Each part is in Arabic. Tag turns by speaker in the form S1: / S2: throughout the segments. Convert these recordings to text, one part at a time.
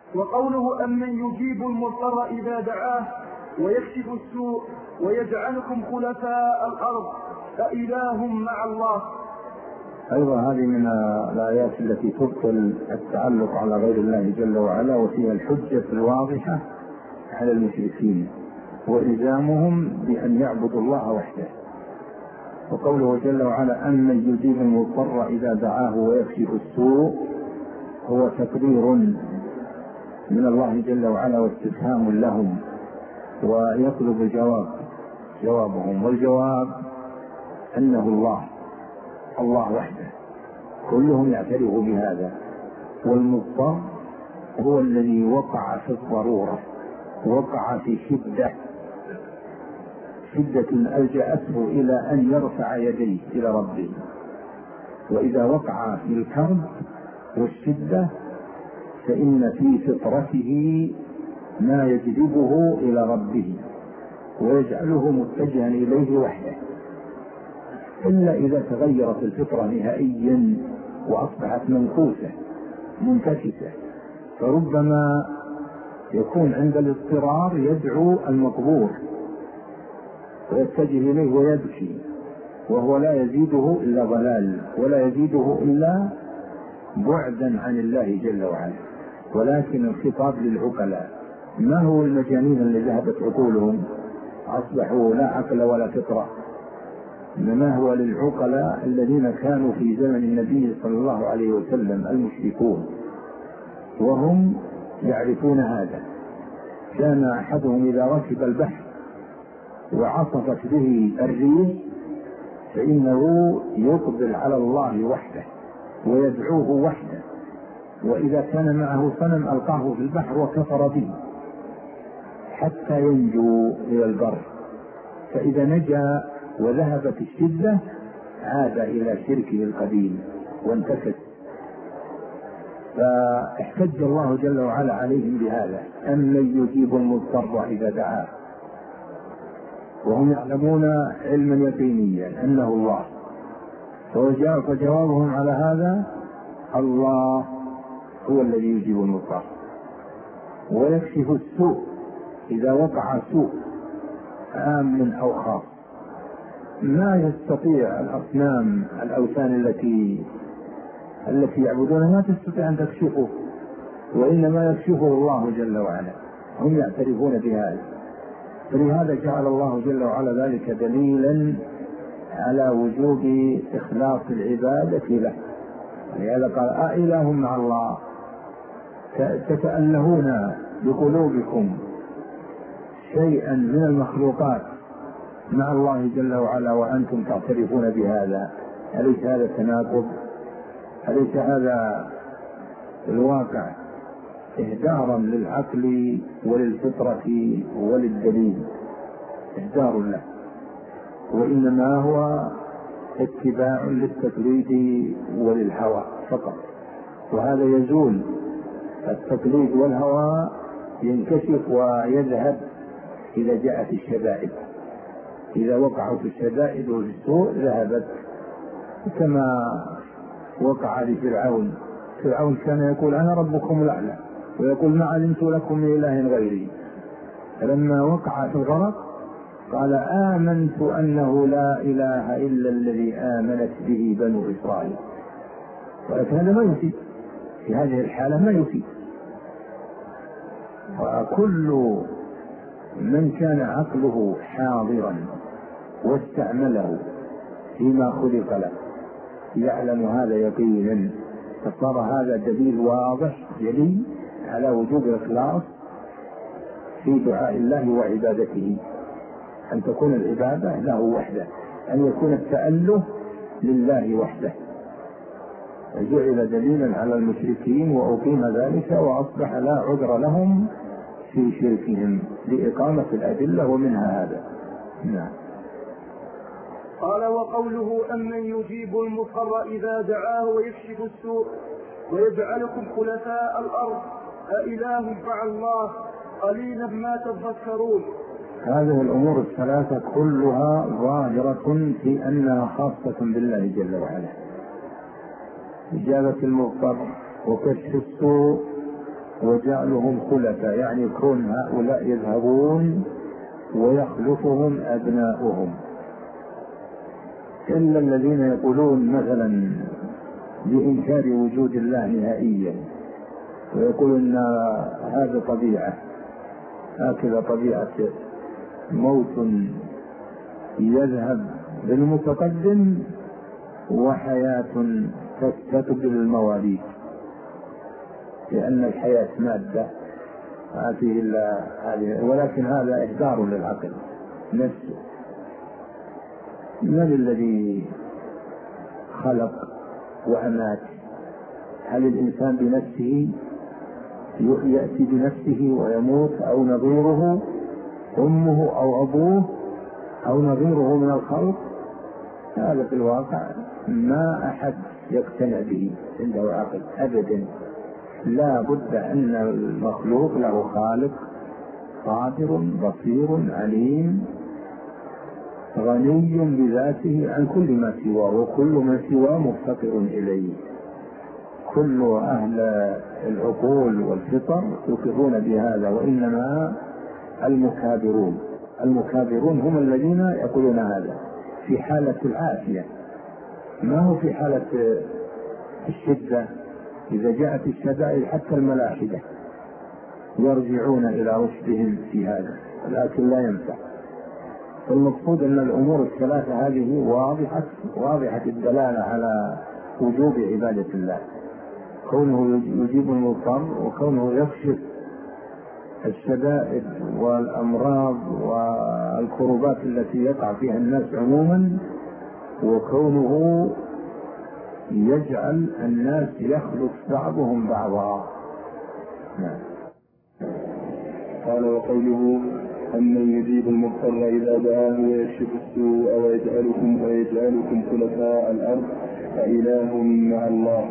S1: وقوله أمن يجيب المضطر إذا دعاه ويكشف السوء ويجعلكم خلفاء الأرض أإله مع الله.
S2: أيضا هذه من الآيات التي تبطل التعلق على غير الله جل وعلا، وفيها الحجة الواضحة على المشركين وإلزامهم بأن يعبدوا الله وحده. وقوله جل وعلا أمن يجيب المضطر إذا دعاه ويكشف السوء هو تقرير من الله جل وعلا واستفهام لهم، ويطلب جوابهم، والجواب أنه الله وحده، كلهم يعترف بهذا. والمضطر هو الذي وقع في الضرورة، وقع في شدة ألجأته إلى أن يرفع يديه إلى ربه. وإذا وقع في الكرب والشدة فإن في فطرته ما يجذبه إلى ربه ويجعله متجها إليه وحده، إلا إذا تغيرت الفطرة نهائيا وأصبحت منقوسة منتكسة، فربما يكون عند الاضطرار يدعو المقبور ويتجه إليه ويبكي، وهو لا يزيده إلا ضلال ولا يزيده إلا بعدا عن الله جل وعلا. ولكن الخطاب للعقلاء، ما هو المجانين اللي ذهبت عقولهم أصبحوا لا عقل ولا فطرة، إنما هو للعقلاء الذين كانوا في زمن النبي صلى الله عليه وسلم المشركون، وهم يعرفون هذا. كان أحدهم إذا ركب البحر وعصفت به الريح فإنه يقبل على الله وحده ويدعوه وحده، وإذا كان معه صنم ألقاه في البحر وكفر به حتى ينجو إلى البر، فإذا نجا وذهبت الشدة عاد إلى شركه القديم وانتكس. فاحتج الله جل وعلا عليهم بهذا، أمن يجيب المضطر إذا دعاه، وهم يعلمون علما يقينيا أنه الله. فجوابهم على هذا الله هو الذي يجيب المضطر ويكشف السوء إذا وقع سوء عام أو خاص. ما يستطيع الأوثان التي يعبدونها ما تستطيع أن تكشفه، وإنما يكشفه الله جل وعلا، هم يعترفون بهذا. فلهذا جعل الله جل وعلا ذلك دليلا على وجوب إخلاص العبادة له. لهذا قال أإله مع الله، تتألهون بقلوبكم شيئا من المخلوقات مع الله جل وعلا وأنتم تعترفون بهذا. أليس هذا تناقض؟ أليس هذا الواقع إهدارا للعقل وللفطرة وللدليل؟ إهدار له، وإنما هو اتباع للتقليد وللهوى فقط، وهذا يزول. التقليد والهوى ينكشف ويذهب إذا جاءت الشدائد، إذا وقعوا في الشدائد وفي السوء ذهبت، كما وقع لفرعون. فرعون كان يقول أنا ربكم الأعلى، ويقول ما علمت لكم من إله غيري. فلما وقع في الغرق قال آمنت أنه لا إله إلا الذي آمنت به بنو إسرائيل. ولكن هذا ما يفيد في هذه الحالة، ما يفيد. وكل من كان عقله حاضرا واستعمله فيما خلق له يعلم هذا يقينا، فصار هذا دليل واضح جلي على وجوب الإخلاص في دعاء الله وعبادته، أن تكون العبادة له وحده، أن يكون التأله لله وحده. جعل دليلا على المشركين وأقيم ذلك، وأصبح لا عذر لهم في شركهم لإقامة الأدلة، ومنها هذا. نعم.
S1: قال وقوله أمن يجيب المضطر إذا دعاه ويكشف السوء ويجعلكم خلفاء الأرض أإله مع الله قليلا ما تذكرون.
S2: هذه الأمور الثلاثة كلها ظاهرة في أنها خاصة بالله جل وعلا. إجابة المضطر وكشف السوء وجعلهم خلفاء، يعني كون هؤلاء يذهبون ويخلفهم أبناؤهم، إلا الذين يقولون مثلا بإنكار وجود الله نهائيا، ويقولون أن هذا طبيعة، هكذا طبيعة موت يذهب بالمتقدم وحياة تستقبل المواليد، لأن الحياة مادة هذه، ولكن هذا إهدار للعقل نفسه. من الذي خلق وأمات؟ هل الإنسان بنفسه يأتي بنفسه ويموت، أو نظيره أمه أو أبوه أو نظيره من الخلق؟ هذا في الواقع ما أحد يقتنع به عنده عقل أبدا. لا بد أن المخلوق له خالق قادر بصير عليم غني بذاته عن كل ما سواه، وكل ما سواه مفتقر إليه. كل أهل العقول والفطر يقرون بهذا، وإنما المكابرون هم الذين يقولون هذا في حالة العافية، ما هو في حالة الشدة. إذا جاءت الشدائد حتى الملاحدة يرجعون إلى رشدهم في هذا، لكن لا ينفع. المقصود أن الأمور الثلاثة هذه واضحة الدلالة على وجوب عبادة الله، كونه يجيب المضطر، وكونه يكشف الشدائد والأمراض والكروبات التي يقع فيها الناس عموما، وكونه يجعل الناس يخلق بعضهم بعضا.
S3: قال: وقوله: أمن يجيب المضطر إذا دعاه ويكشف السوء ويجعلكم خلفاء الأرض أإله مع الله.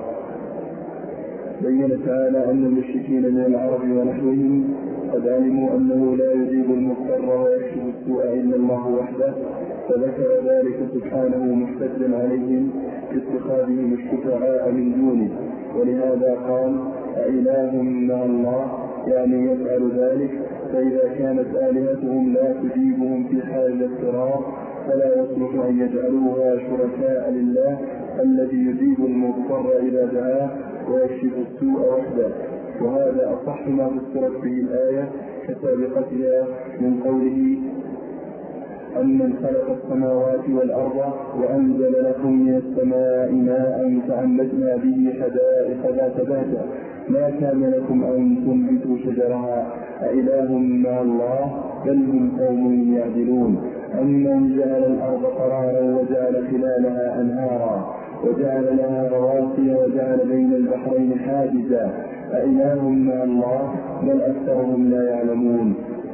S3: بين تعالى أن المشركين من العرب ونحوهم قد علموا أنه لا يجيب المضطر ويكشف السوء إلا الله وحده، فذكر ذلك سبحانه محتجا عليهم باتخاذهم الشفعاء من دونه، ولهذا قال: أإله مع الله، يعني يفعل ذلك. فإذا كانت آلهتهم لا تجيبهم في حال الاضطرار فلا يصلح أن يجعلوها شركاء لله الذي يجيب المضطر إذا دعاه ويكشف السوء وحده. وهذا أصح ما فسرت به الآية كسابقتها من قوله: أمن خلق السماوات والأرض وأنزل لكم من السماء ماء فأنبتنا به حدائق ذات بهجة ما كان لكم أن تنبتوا شجرها أإله مع الله بل هم قوم يعدلون. أمن جعل الأرض قرارا وجعل خلالها أنهارا وجعل لها رواسي وجعل بين البحرين حاجزا أإله مع الله بل أكثرهم لا يعلمون.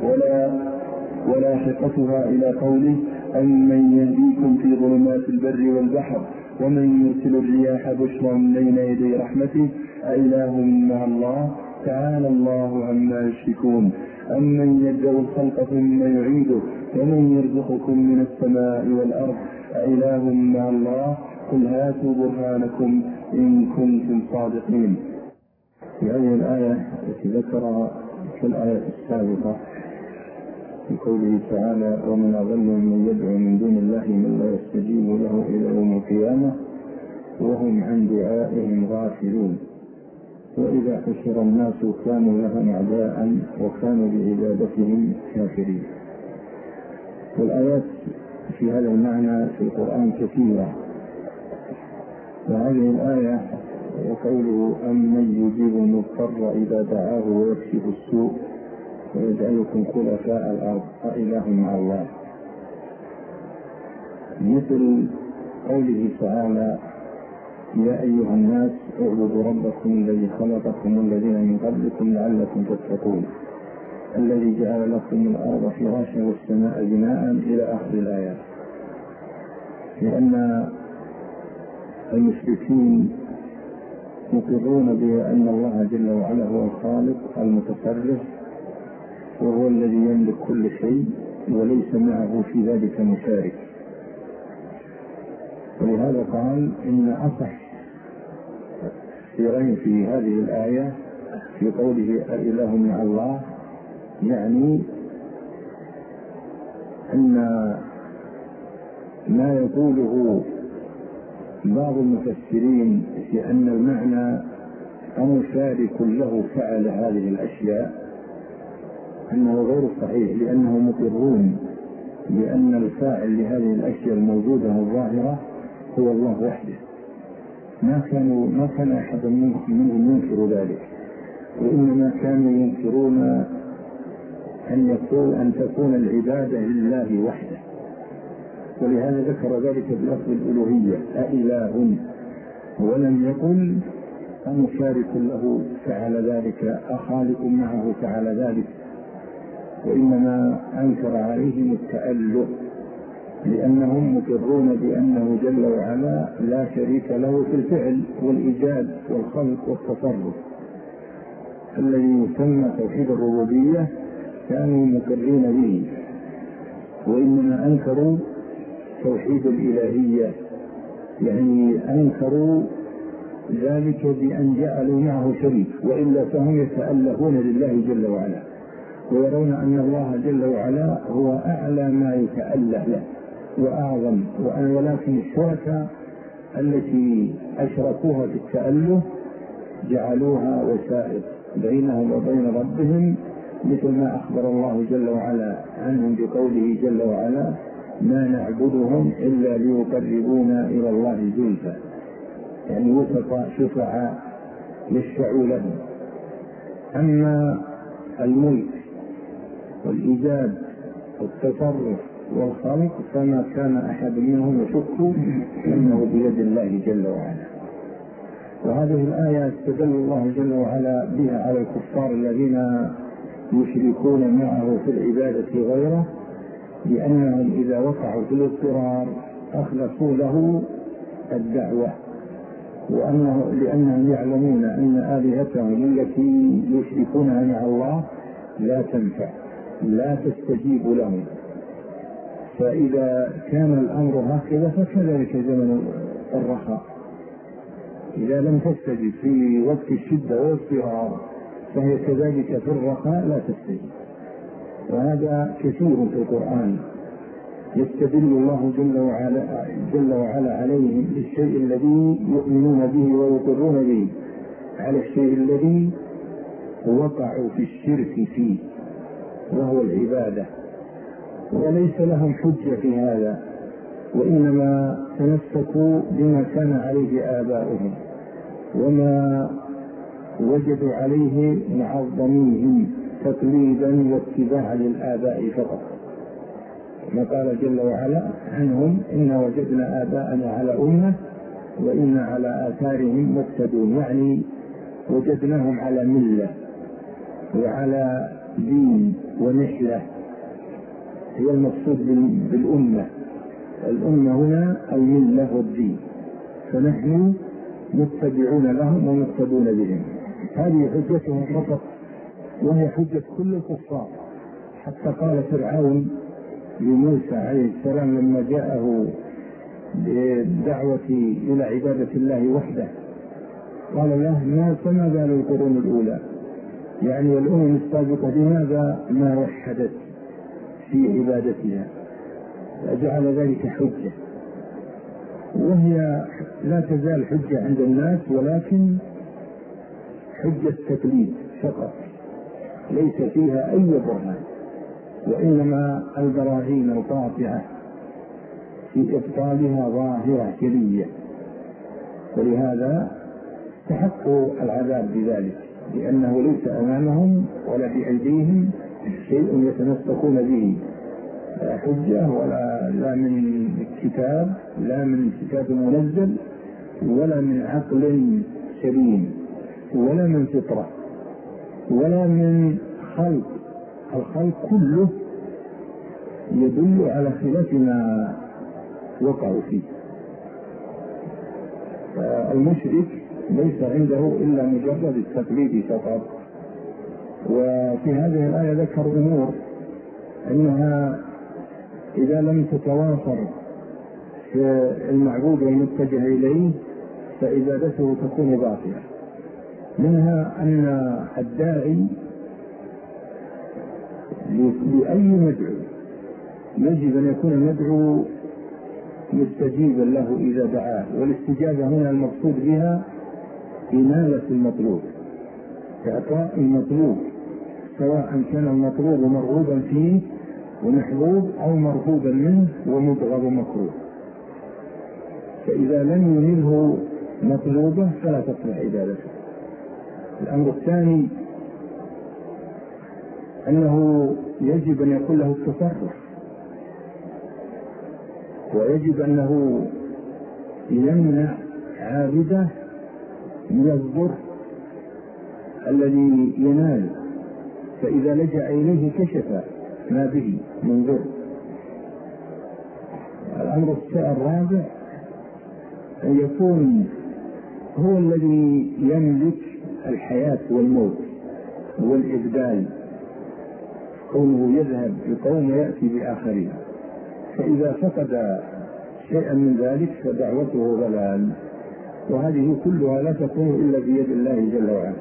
S3: ولاحقتها إلى قوله: أمن يهديكم في ظلمات البر والبحر ومن يرسل الرياح بشرا بين يدي رحمته أإله مع الله تعالى الله عما يشركون. أمن يبدأ الخلق ثم يعيده ومن يرزقكم من السماء والأرض أإله مع الله قل هاتوا برهانكم إن كنتم صادقين.
S2: في هذه الآية التي ذكرها في الآية السابقة في قوله تعالى: ومن أضل من يدعو من دون الله من لا يستجيب له إلى يوم القيامة وهم عن دعائهم غافلون، وإذا حشر الناس كانوا لهم أعداء وكانوا بعبادتهم كافرين. والآيات في هذا المعنى في القرآن كثيرة، وهذه الآية وقوله: أمن يجيب المضطر إذا دعاه ويكشف السوء ويجعلكم خلفاء الأرض أإله مع الله، مثل قوله تعالى: يا أيها الناس اعبدوا ربكم الذي خلقكم والذين من قبلكم لعلكم تتقون الذي جعل لكم الأرض فراشا والسماء بناء إلى آخر الآيات. لأن المشركين يقرون بأن الله جل وعلا هو الخالق المتصرف، وهو الذي يملك كل شيء وليس معه في ذلك مشارك. ولهذا قال: إن أصح سيرين في هذه الآية في قوله أإله مع الله، يعني أن ما يقوله بعض المفسرين في أن المعنى مشارك له فعل هذه الأشياء أنه غير صحيح، لأنهم مقرون بأن الفاعل لهذه الأشياء الموجودة الظاهرة هو الله وحده. ما كان أحد منهم ينكر ذلك، وإنما كانوا ينكرون أن تكون العبادة لله وحده، ولهذا ذكر ذلك بلفظ الألوهية أإله، ولم يقل أمشارك له فعل ذلك، أخالق معه فعل ذلك، وإنما أنكر عليهم التأله، لأنهم مقرون بأنه جل وعلا لا شريك له في الفعل والإيجاد والخلق والتصرف. الذي يسمى توحيد الربوبية كانوا مقرين به، وإنما أنكروا توحيد الإلهية، يعني أنكروا ذلك بأن جعلوا معه شريك، وإلا فهم يتألهون لله جل وعلا، ويرون أن الله جل وعلا هو أعلى ما يتأله له وأعظم، ولكن الشركاء التي أشركوها في التأله جعلوها وسائط بينهم وبين ربهم، مثل ما أخبر الله جل وعلا عنهم بقوله جل وعلا ما نعبدهم إلا ليقربونا إلى الله زلفى، يعني وسطاء شفعاء يشفعوا لهم. أما الملك والإيجاد والتصرف والخلق فما كان أحد منهم يشك أنه بيد الله جل وعلا. وهذه الآية استدل الله جل وعلا بها على الكفار الذين يشركون معه في العبادة غيره، لأنهم إذا وقعوا في الاضطرار أخلصوا له الدعوة، لأنهم يعلمون أن آلهتهم التي يشركونها مع الله لا تنفع، لا تستجيب لهم. فإذا كان الأمر هكذا فكذلك زمن الرخاء، إذا لم تستجب في وقت الشدة والاضطرار فهي كذلك في الرخاء لا تستجيب. وهذا كثير في القرآن، يستدل الله جل وعلا عليهم بالشيء الذي يؤمنون به ويقرون به على الشيء الذي وقعوا في الشرك فيه وهو العبادة، وليس لهم حجة في هذا، وإنما تمسكوا بما كان عليه آباؤهم وما وجدوا عليه معظميهم تقليدا واتباعا للآباء فقط. ما قال جل وعلا عنهم إنا وجدنا آباءنا على أمة وإنا على آثارهم مقتدون، يعني وجدناهم على ملة وعلى دين ونحلة، هي المقصود بالأمة. الأمة هنا الملة والدين، فنحن متبعون لهم ومقتدون بهم. هذه حجتهم فقط، وهي حجة كل الكفار. حتى قال فرعون لموسى عليه السلام لما جاءه بالدعوة إلى عبادة الله وحده، قال له ما بال القرون الأولى، يعني الأمم السابقة لماذا ما وحدت في عبادتها؟ فجعل ذلك حجة، وهي لا تزال حجة عند الناس، ولكن حجة تقليد فقط، ليس فيها أي برهان، وإنما البراهين القاطعة في إبطالها ظاهرة جلية، ولهذا استحقوا العذاب بذلك، لأنه ليس أمامهم ولا بأيديهم شيء يتمسكون به، لا حجة لا من كتاب، لا من كتاب منزل، ولا من عقل سليم، ولا من فطرة، ولا من خلق. الخلق كله يدل على خلاف ما وقعوا فيه. المشرك ليس عنده إلا مجرد التقليد فقط. وفي هذه الآية ذكر أمور أنها إذا لم تتوافر في المعبود والمتجه إليه فعبادته تكون باطلة، منها أن الداعي لأي مدعو يجب أن يكون المدعو مستجيبا له إذا دعاه، والاستجابة هنا المقصود بها إنالة المطلوب، إعطاء المطلوب، سواء كان المطلوب مرغوبا فيه ومحبوب أو مرغوبا منه ومبغض ومكروه. فإذا لم ينله مطلوبه فلا تصلح عبادته. الأمر الثاني أنه يجب أن يكون له التصرف، ويجب أنه يمنع عابده من الضر الذي ينال، فإذا لجأ إليه كشف ما به من ضر. الأمر الرابع أن يكون هو الذي يملك الحياة والموت والإبدال، كونه يذهب بقوم ويأتي بآخرين، فإذا فقد شيئا من ذلك فدعوته ضلال، وهذه كلها لا تكون إلا بيد الله جل وعلا.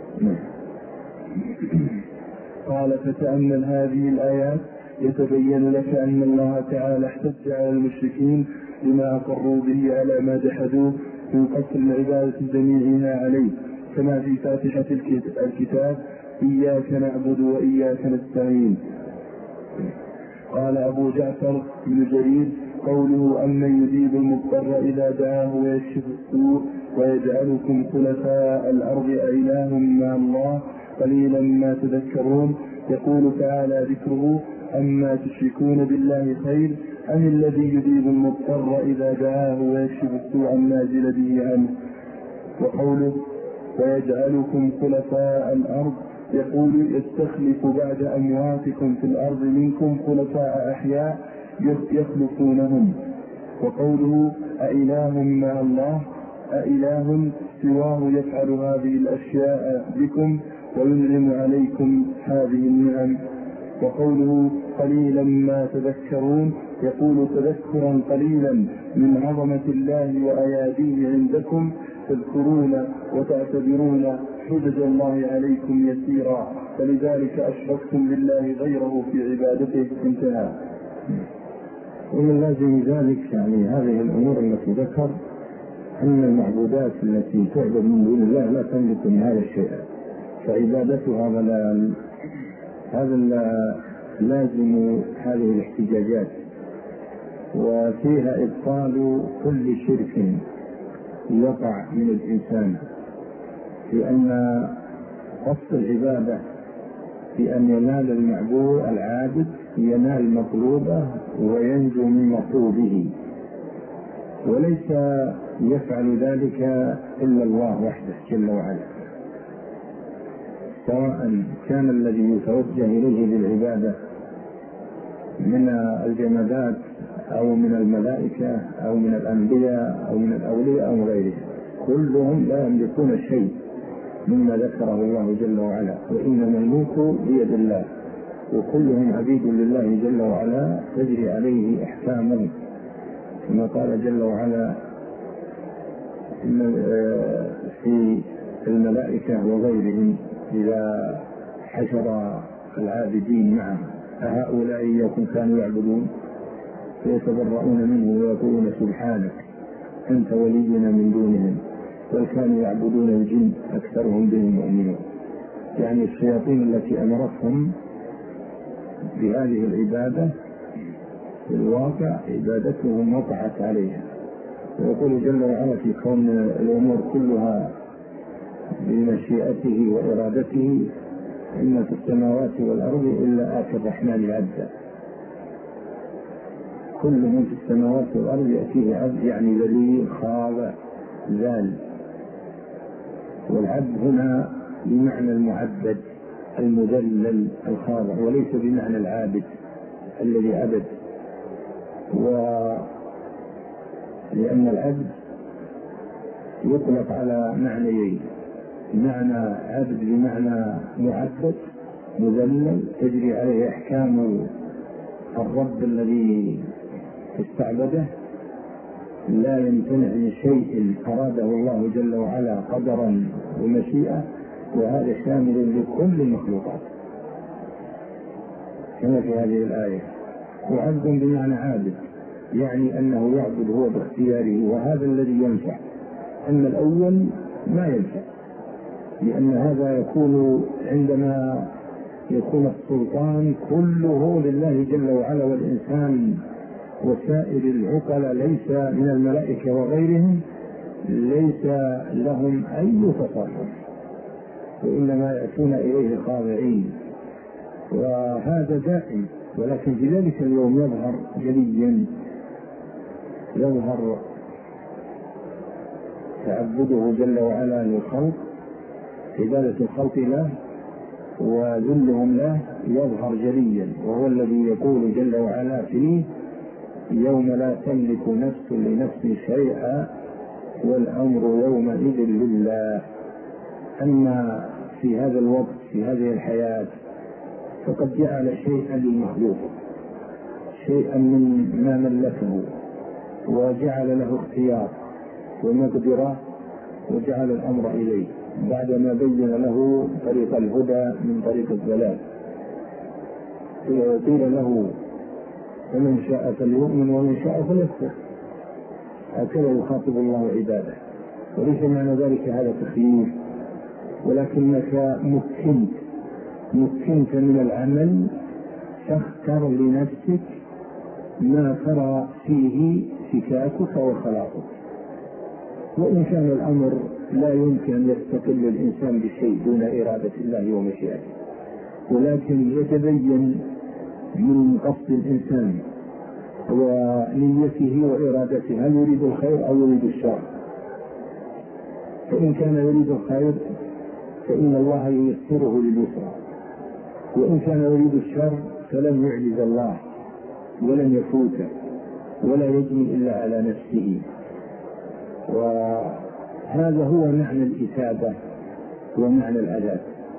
S3: قال: فتأمل هذه الآيات يتبين لك أن الله تعالى احتج على المشركين بما أقروا به على ما جحدوه من قصر العبادة جميعها عليه، كما في فاتحة الكتاب: إياك نعبد وإياك نستعين. قال أبو جعفر بن جرير: قوله أمن يجيب المضطر إذا دعاه ويكشف السوء ويجعلكم خلفاء الأرض أإله مع الله قليلا ما تذكرون. يقول تعالى ذكره: أما تشركون بالله خير أم الذي يجيب المضطر إذا دعاه ويكشف السوء النازل به عنه. وقوله ويجعلكم خلفاء الأرض يقول: يستخلف بعد أمواتكم في الأرض منكم خلفاء أحياء يخلفونهم. وقوله أإله مع الله أإله سواه يفعل هذه الأشياء بكم وينعم عليكم هذه النعم. وقوله قليلا ما تذكرون يقول تذكرا قليلا من عظمة الله وأياديه عندكم تذكرون وتعتبرون حجج الله عليكم يسيرا، فلذلك أشركتم بالله غيره في عبادته. انتهى.
S2: ومن لازم ذلك يعني هذه الأمور التي ذكر أن المعبودات التي تعبد من دون الله لا تملك من هذا الشيء، فعبادتها ضلال. هذا لازم هذه الاحتجاجات، وفيها إبطال كل شرك يقع من الإنسان، لأن قصد العبادة في أن ينال المعبود العابد ينال مطلوبه وينجو من مطلوبه، وليس يفعل ذلك إلا الله وحده جل وعلا، سواء كان الذي يتوجه إليه بالعبادة من الجمادات أو من الملائكة أو من الأنبياء أو من الأولياء أو غيرهم، كلهم لا يملكون شيء مما ذكره الله جل وعلا، وإنما الملك بيد الله، وكلهم عبيد لله جل وعلا تجري عليه أحكامه، كما قال جل وعلا في الملائكة وغيرهم إذا حشر العابدين معه: أهؤلاء إياكم كانوا يعبدون فيتبرؤون منه ويقولون سبحانك أنت ولينا من دونهم بل كانوا يعبدون الجن أكثرهم بهم مؤمنون. يعني الشياطين التي أمرتهم بهذه العبادة في الواقع عبادتهم وقعت عليها. ويقول جل وعلا في كون الأمور كلها بمشيئته وإرادته: إن في السماوات والأرض إلا آتي الرحمن عبدا. كل من في السماوات والأرض يأتيه عبد، يعني ذليل خاضع ذال. والعبد هنا بمعنى المعبد المذلل الخاضع، وليس بمعنى العابد الذي عبد. لأن العبد يطلق على معنيين: معنى عبد بمعنى معبد مذلل تجري عليه أحكام الرب الذي استعبده، لا يمتنع من شيء أراده الله جل وعلا قدرا ومشيئة، وهذا شامل لكل المخلوقات كما في هذه الآية. وعبد بمعنى عابد، يعني أنه يعبد هو باختياره، وهذا الذي ينفع. أما الأول ما ينفع، لأن هذا يكون عندما يكون السلطان كله لله جل وعلا، والإنسان وسائر العقلاء ليس من الملائكة وغيرهم ليس لهم أي تصرف، وإنما يأتون إليه خاضعين، وهذا دائم. ولكن في ذلك اليوم يظهر جليا، يظهر تعبده جل وعلا للخلق، عبادة الخلق له وذلهم له يظهر جليا، وهو الذي يقول جل وعلا فيه: يوم لا تملك نفس لنفس شيئا والأمر يومئذ لله. أما في هذا الوقت في هذه الحياة فقد جعل شيئا للمخلوق، شيئا من ما ملكه، وجعل له اختيار ومقدرة، وجعل الأمر إليه بعدما بين له طريق الهدى من طريق الضلال. قيل له: فمن شاء فليؤمن ومن شاء فليكفر. هكذا يخاطب الله عباده، وليس معنى ذلك هذا تخيير، ولكنك مكنت من العمل، فاختر لنفسك ما ترى فيه فكاكك وخلاقك. وإن كان الأمر لا يمكن أن يستقل الإنسان بشيء دون إرادة الله ومشيئته، ولكن يتبين من قصد الإنسان ونيته وإرادته هل يريد الخير أو يريد الشر. فإن كان يريد الخير فإن الله ييسره لليسرى، وإن كان يريد الشر فلن يعجز الله ولن يفوته ولا يجني إلا على نفسه. وهذا هو معنى الإثابة ومعنى العذاب،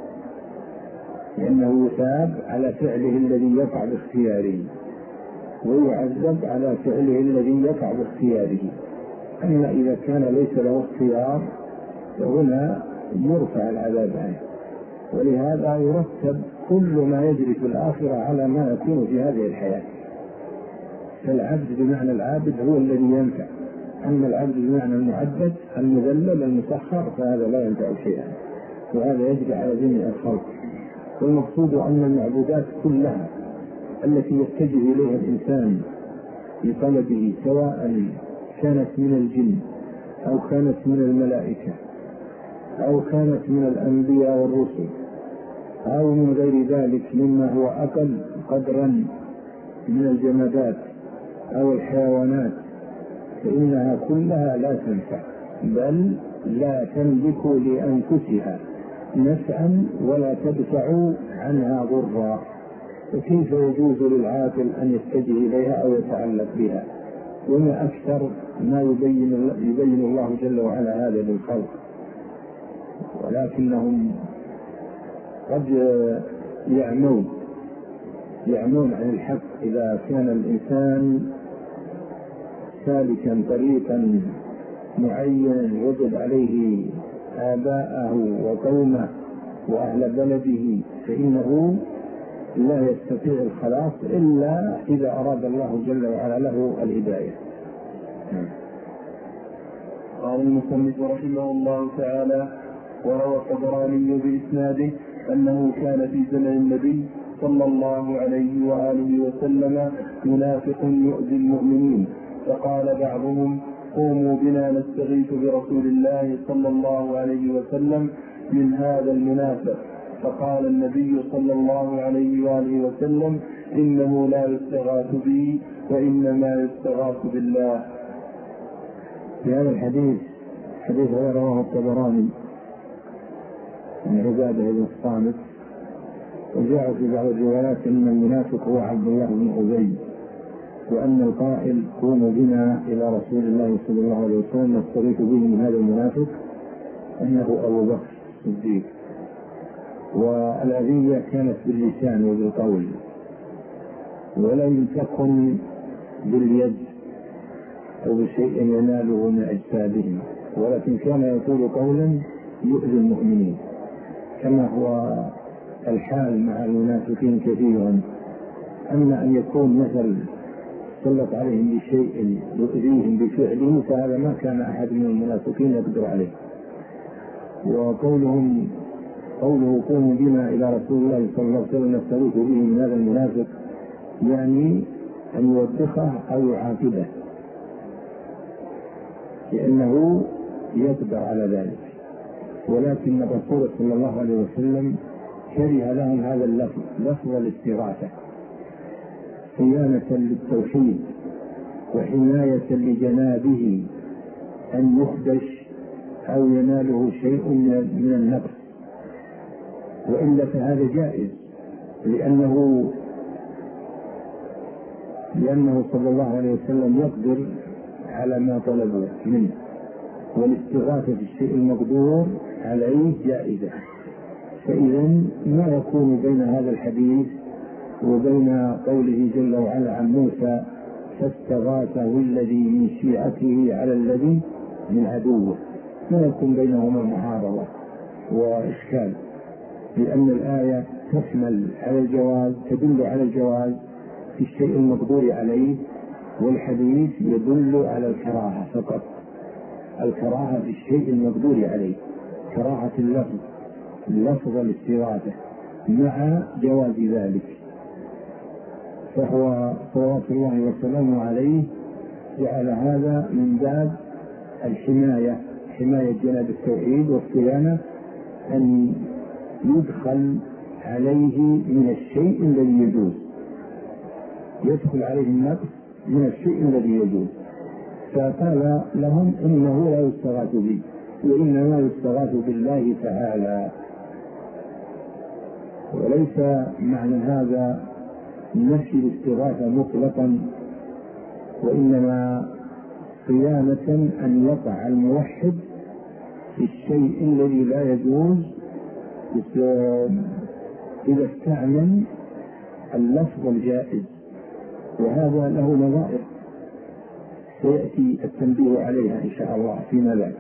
S2: لأنه يثاب على فعله الذي يقع باختياره، ويعذب على فعله الذي يقع باختياره. أما إذا كان ليس له اختيار فهنا يرفع العذاب عنه. ولهذا يرتب كل ما يجري في الآخرة على ما يكون في هذه الحياة. فالعبد بمعنى العابد هو الذي ينفع، أما العبد بمعنى المعبد المذلل المسخر فهذا لا ينفع شيئا، وهذا يجري على جميع الخلق. والمقصود أن المعبودات كلها التي يتجه إليها الإنسان بطلبه، سواء كانت من الجن أو كانت من الملائكة أو كانت من الأنبياء والرسل أو من غير ذلك مما هو أقل قدرا من الجمادات أو الحيوانات، فإنها كلها لا تنفع، بل لا تملك لأنفسها نفعا ولا تدفع عنها ضرا. فكيف يجوز للعاقل أن يتجه إليها أو يتعلق بها؟ وما أكثر ما يبين الله جل وعلا هذا للخلق، ولكنهم قد يعمون عن الحق. إذا كان الإنسان سالكا طريقا معينا وجد عليه آباءه وقومه وأهل بلده فإنه لا يستطيع الخلاص إلا إذا أراد الله جل وعلا له الهداية.
S3: قال المصنف رحمه الله تعالى: وروى الطبراني بإسناده أنه كان في زمن النبي صلى الله عليه وآله وسلم منافق يؤذي المؤمنين، فقال بعضهم: قوموا بنا نستغيث برسول الله صلى الله عليه وسلم من هذا المنافق. فقال النبي صلى الله عليه وآله وسلم: إنه لا يستغاث بي وإنما يستغاث بالله.
S2: في هذا الحديث رواه الطبراني عن عبادة بن الصامت، وجاء في بعض الروايات أن المنافق هو عبد الله بن أبي، وأن القائل قوموا بنا إلى رسول الله صلى الله عليه وسلم نستغيث به من هذا المنافق أنه أبو بكر الصديق. والأذية كانت باللسان وبالقول ولم تكن باليد، أو بشيء يناله من أجسادهم، ولكن كان يقول قولا يؤذي المؤمنين، كما هو الحال مع المنافقين كثيرا. أما أن يكون مثل سلط عليهم بشيء يؤذيهم بفعله فهذا ما كان أحد من المنافقين يقدر عليه. وقوله قوموا بنا إلى رسول الله صلى الله عليه وسلم نستغيث به من هذا المنافق، يعني أن يوبخه أو يعاقبه لأنه يقدر على ذلك. ولكن الرسول صلى الله عليه وسلم كره لهم هذا اللفظ، لفظ الاستغاثة، صيانة للتوحيد وحماية لجنابه أن يخدش أو يناله شيء من النقص، وإلا فهذا جائز، لأنه صلى الله عليه وسلم يقدر على ما طلبوا منه، والاستغاثة في الشيء المقدور عليه جائزة. فإذا ما يكون بين هذا الحديث وبين قوله جل وعلا عن موسى فاستغاثه الذي من شيعته على الذي من عدوه، ما يكون بينهما معارضة وإشكال، لأن الآية تشمل على الجواز، تدل على الجواز في الشيء المقدور عليه، والحديث يدل على الكراهة فقط، الكراهة في الشيء المقدور عليه، كراهة اللفظ الاستغاثة مع جواز ذلك. فهو صلوات الله وسلامه عليه جعل هذا من باب الحماية، حماية جناب التوحيد والصيانة، أن يدخل عليه من الشيء الذي يجوز، يدخل عليه النقص من الشيء الذي يجوز. فقال لهم إنه لا يستغاث به، وإنما يستغاث بالله تعالى. وليس معنى هذا نفي الاستغاثة مطلقا، وإنما صيانة أن يقع الموحد في الشيء الذي لا يجوز إذا استعمل اللفظ الجائز، وهذا له نظائر سيأتي التنبيه عليها إن شاء الله فيما بعد.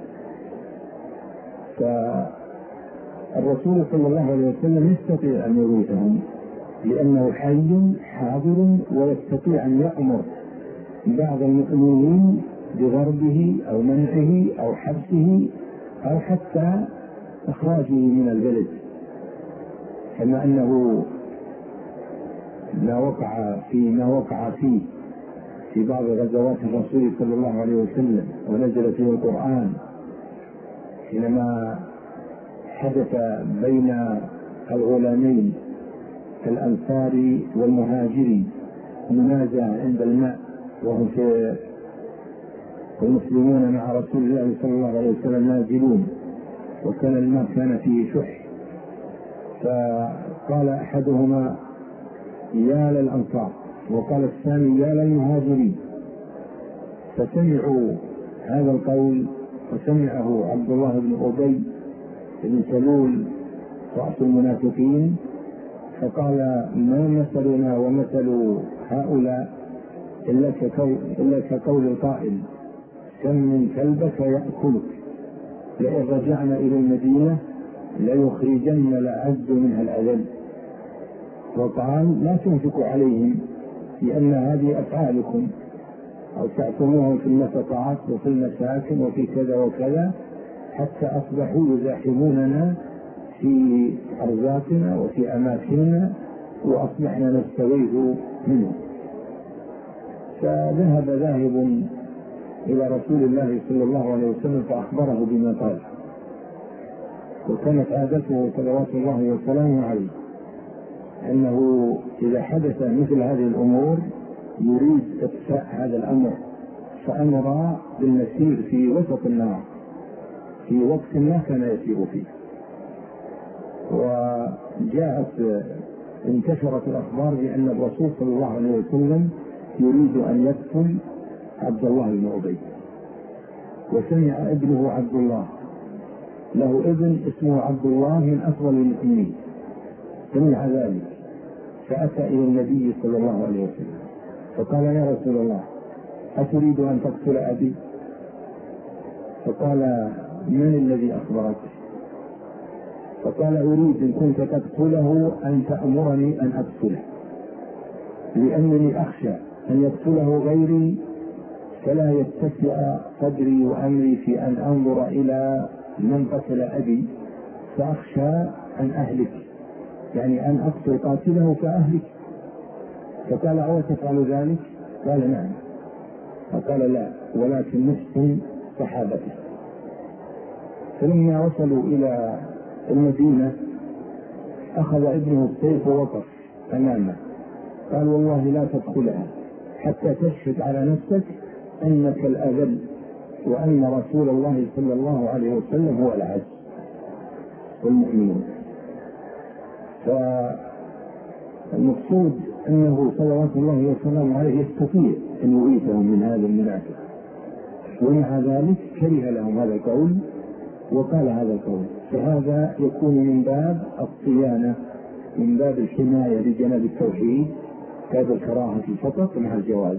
S2: فالرسول صلى الله عليه وسلم يستطيع أن يغيثهم لأنه حي حاضر، ويستطيع أن يأمر بعض المؤمنين بضربه أو منعه أو حبسه أو حتى إخراجه من البلد، كما أنه ما وقع فيه في بعض غزوات الرسول صلى الله عليه وسلم ونزل فيه القرآن، حينما حدث بين الغلامين الأنصاري والمهاجري منازع عند الماء، وهم المسلمون مع رسول الله صلى الله عليه وسلم نازلون، وكان الماء كان فيه شح، فقال أحدهما يا للأنصار وقال الثاني يا للمهاجرين، فسمعوا هذا القول وسمعه عبد الله بن أبي بن سلول رأس المنافقين، فقال ما مثلنا ومثل هؤلاء إلا كقول القائل سم كلبك يأكلك، لئن رجعنا إلى المدينة ليخرجن الأعز منها الأذل. وقال لا تنفقوا عليهم لأن هذه أفعالكم، أو تعتموهم في النفقات وفي المساكن وفي كذا وكذا، حتى أصبحوا يزاحموننا في أرزاقنا وفي أماكننا، وأصبحنا نستغيث منه. فذهب ذاهب إلى رسول الله صلى الله عليه وسلم فأخبره بما قال، وكانت عادته صلوات الله وسلامه عليه أنه إذا حدث مثل هذه الأمور يريد إطفاء هذا الأمر، فأمر بالمسير في وسط النار في وقت ما كان يسير فيه. انتشرت الأخبار بأن الرسول صلى الله عليه وسلم يريد أن يقتل عبد الله بن أبي، وسمع ابنه عبد الله، له ابن اسمه عبد الله من أفضل المؤمنين، سمع ذلك فأتى إلى النبي صلى الله عليه وسلم فقال يا رسول الله أتريد أن تقتل أبي؟ فقال: من الذي أخبرك؟ فقال: أريد إن كنت تقتله أن تأمرني أن أقتله، لأنني أخشى أن يقتله غيري فلا يتسع صدري وأمري في أن أنظر إلى من قتل أبي، فأخشى أن أهلك، يعني أن أقتل قاتله فأهلك. فقال: أو تفعل ذلك؟ قال: نعم. فقال: لا، ولكن نفس صحابته. فلما وصلوا إلى المدينة أخذ ابنه السيف ووقف أمامه، قال: والله لا تدخلها حتى تشهد على نفسك أنك الأذل وأن رسول الله صلى الله عليه وسلم هو الأعز والمؤمنون. فالمقصود أنه صلوات الله وسلامه عليه يستطيع أن يغيثهم من هذا المنافق، ومع ذلك كره لهم هذا القول وقال هذا القول. فهذا يكون من باب الصيانة، من باب الحماية لجناب التوحيد، باب الكراهة فقط مع الجواز.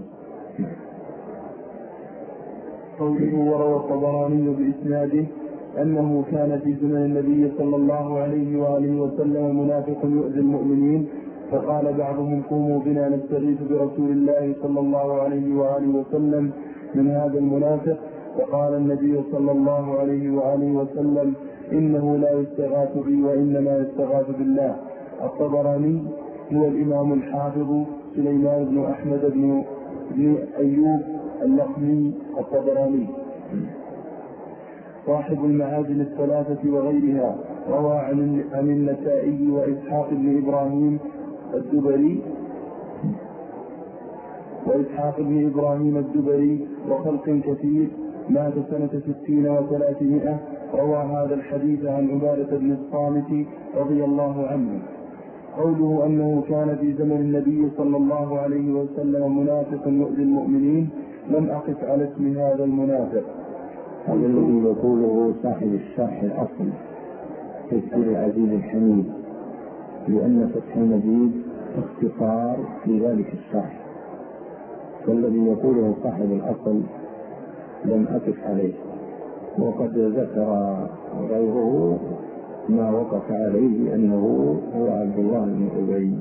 S3: قوله: وروى الطبراني بإسناده أنه كان في زمن النبي صلى الله عليه وآله وسلم منافق يؤذي المؤمنين، فقال بعضهم: قوموا بنا نستغيث برسول الله صلى الله عليه وآله وسلم من هذا المنافق. فقال النبي صلى الله عليه وآله وسلم: إنه لا يستغاث بي وإنما يستغاث بالله. الطبراني هو الإمام الحافظ سليمان بن أحمد بن أيوب اللخمي الطبراني صاحب المعاجم الثلاثة وغيرها، روى عن النسائي وإسحاق بن إبراهيم الدبري وخلق كثير، مات سنة 60 و300. روى هذا الحديث عن عبادة بن الصامت رضي الله عنه. قوله أنه كان في زمن النبي صلى الله عليه وسلم منافق يؤذي المؤمنين، لم أقف على اسم هذا المنافق.
S2: هذا الذي يقوله صاحب الشرح الأصل تفسير العزيز الحميد، لأن فتح المجيد اختصار في ذلك الشرح، والذي يقوله صاحب الأصل لم أقف عليه، وقد ذكر غيره ما وقف عليه أنه هو عبد الله بن أبي.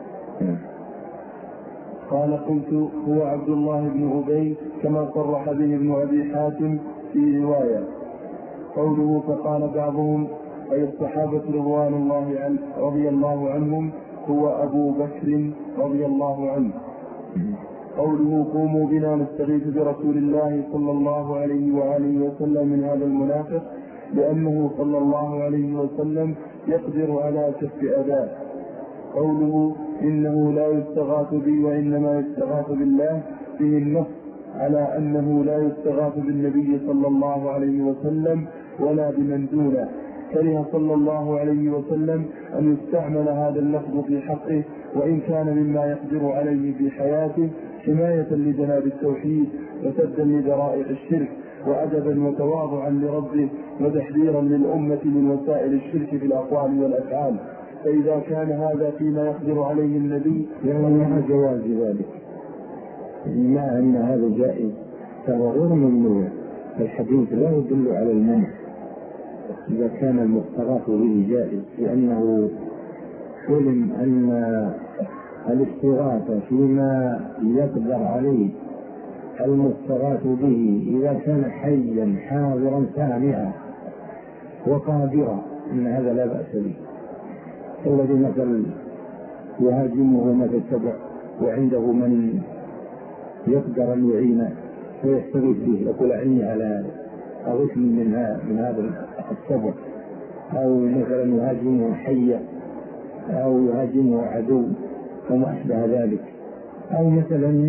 S3: قال: قلت: هو عبد الله بن أبي كما صرح به ابن أبي حاتم في رواية. قوله: فقال بعضهم أي الصحابة رضوان الله رضي الله عنهم هو أبو بكر رضي الله عنه. قوله: قوموا بنا نستغيث برسول الله صلى الله عليه وآله وسلم من هذا المنافق، لأنه صلى الله عليه وسلم يقدر على كف أذاه. قوله: إنه لا يستغاث بي وإنما يستغاث بالله، فيه النص على أنه لا يستغاث بالنبي صلى الله عليه وسلم ولا بمن دونه. كره صلى الله عليه وسلم أن يستعمل هذا اللفظ في حقه، وإن كان مما يقدر عليه في حياته، حماية لجناب التوحيد وسدا لذرائع الشرك، وأدبا وتواضعا لربه، وتحذيرا للأمة من وسائل الشرك في الأقوال والأفعال. فإذا كان هذا فيما يقدر عليه النبي
S2: يعني مع جواز ذلك، مع أن هذا جائز فهو غير ممنوع. الحديث لا يدل على المنع إذا كان المستغاث به جائز، لأنه علم أن الاستغاثة فيما يقدر عليه المستغاث به إذا كان حيا حاضرا سامعا وقادرا إن هذا لا بأس به. الذي مثل يهاجمه مثل السبع وعنده من يقدر أن يعينه ويستغيث به، يقول أعني على أغث من هذا السبع، أو مثلا يهاجمه حية أو يهاجمه عدو وما أشبه ذلك، أو مثلا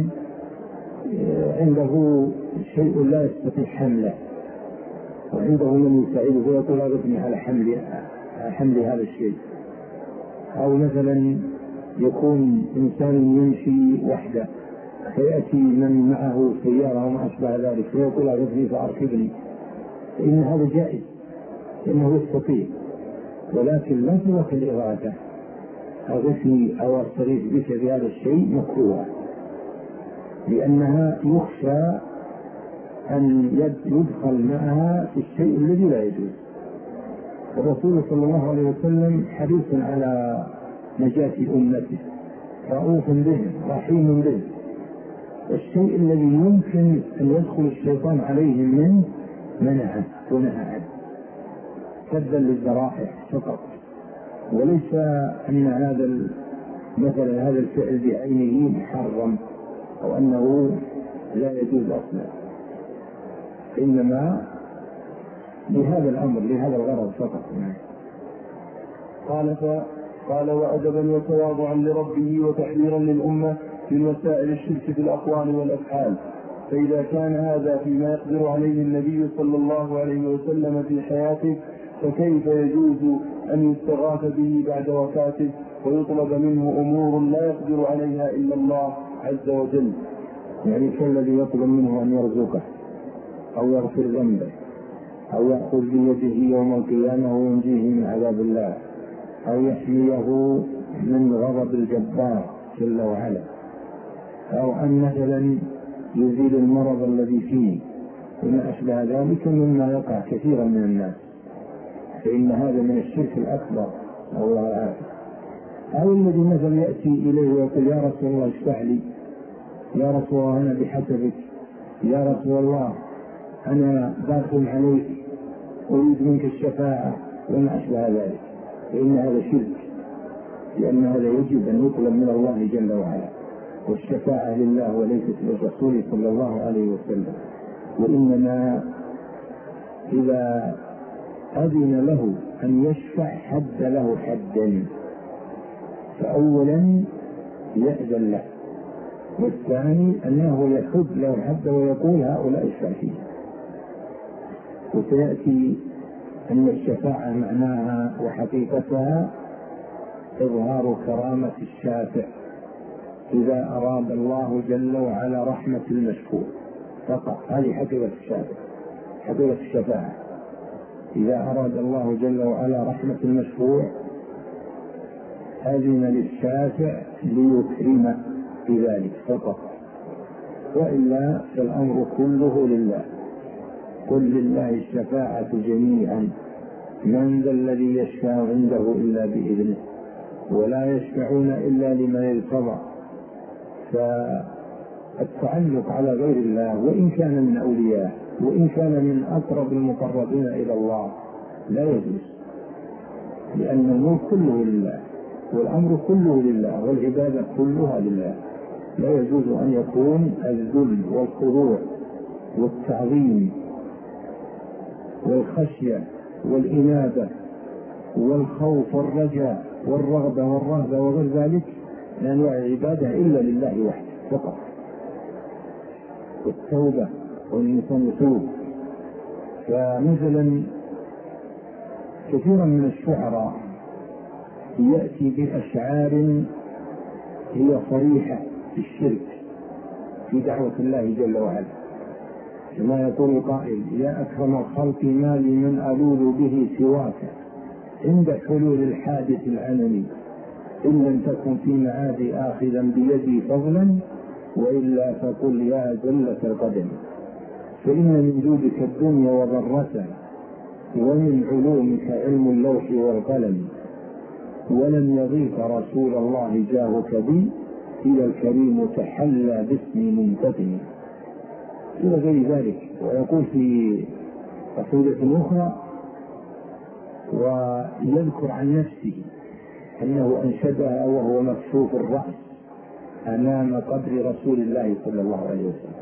S2: عنده شيء لا يستطيع حمله وعنده من يساعده فيقول أغثني على حمل هذا الشيء، أو مثلا يكون إنسان يمشي وحده فيأتي من معه سيارة وما أشبه ذلك فيقول أغثني فأركبني، فإن هذا جائز إنه يستطيع، ولكن لا تروح الإغاثة أغثني أو أستغيث بك بهذا الشيء مكروه. لأنها يخشى أن يدخل معها في الشيء الذي لا يجوز. الرسول صلى الله عليه وسلم حريص على نجاة أمته، رؤوف بهم رحيم بهم، الشيء الذي يمكن أن يدخل الشيطان عليهم منه منعه ونهى عنه سدا للذرائع فقط، وليس أن مثلا هذا الفعل بعينه محرم أو أنه لا يجوز أصلا، إنما لهذا الأمر لهذا الغرض فقط.
S3: قال وأدبا وتواضعا لربه وتحذيرا للأمة من وسائل الشرك في الأقوال والأفعال. فإذا كان هذا فيما يقدر عليه النبي صلى الله عليه وسلم في حياته، فكيف يجوز أن يستغاث به بعد وفاته ويطلب منه أمور لا يقدر عليها إلا الله عز وجل؟
S2: يعني كالذي يطلب منه أن يرزقه أو يغفر ذنبه أو يأخذ بيده يوم القيامة وينجيه من عذاب الله أو يحميه من غضب الجبار جل وعلا، أو أن مثلا يزيل المرض الذي فيه وما أشبه ذلك مما يقع كثيرا من الناس، فإن هذا من الشرك الأكبر أو الله العافية. أو الذي مثلا يأتي إليه ويقول يا رسول الله اشفع لي، يا رسول الله أنا بحسبك، يا رسول الله أنا داخل عليك أريد منك الشفاعة وما أشبه ذلك، فإن هذا شرك، لأن هذا يجب أن يطلب من الله جل وعلا، والشفاعة لله وليست للرسول صلى الله عليه وسلم. وإنما إذا أذن له أن يشفع حد له حدا، فأولا يأذن له، والثاني أنه يحد له حد ويقول هؤلاء اشفع فيه. وسيأتي أن الشفاعة معناها وحقيقتها إظهار كرامة الشافع إذا أراد الله جل وعلا رحمة المشفوع فقط، هذه حقيقة الشافع، حقيقة الشفاعة. إذا أراد الله جل وعلا رحمة المشفوع أذن للشافع ليكرم بذلك فقط، وإلا فالأمر كله لله. قل لله الشفاعة جميعا، من ذا الذي يشفع عنده إلا بإذنه ولا يشفعون إلا لمن ارتضى. فالتعلق على غير الله وإن كان من أولياء وإن كان من أقرب المقربين إلى الله لا يجوز، لأن الملك كله لله والأمر كله لله والعبادة كلها لله. لا يجوز أن يكون الذل والخضوع والتعظيم والخشية والإنابة والخوف والرجاء والرغبة والرهبة وغير ذلك من أنواع العبادة إلا لله وحده فقط. والتوبة والإنسان يتوب. فمثلا كثيرا من الشعراء يأتي بأشعار هي صريحة في الشرك في دعوة الله جل وعلا، كما يقول قائل يا أكرم الخلق ما لي من ألوذ به سواك عند حلول الحادث العلني، إن لم تكن في معادي آخذا بيدي فضلا وإلا فقل يا زلة القدم، فإن من جودك الدنيا وضرتها ومن علومك علم اللوح والقلم، ولم يضيف رسول الله جاهك بي إلى الكريم تحلى باسمي منتقم إلى غير ذلك. ويقول في قصيدة أخرى ويذكر عن نفسه أنه أنشدها وهو مكشوف الرأس أمام قبر رسول الله صلى الله عليه وسلم،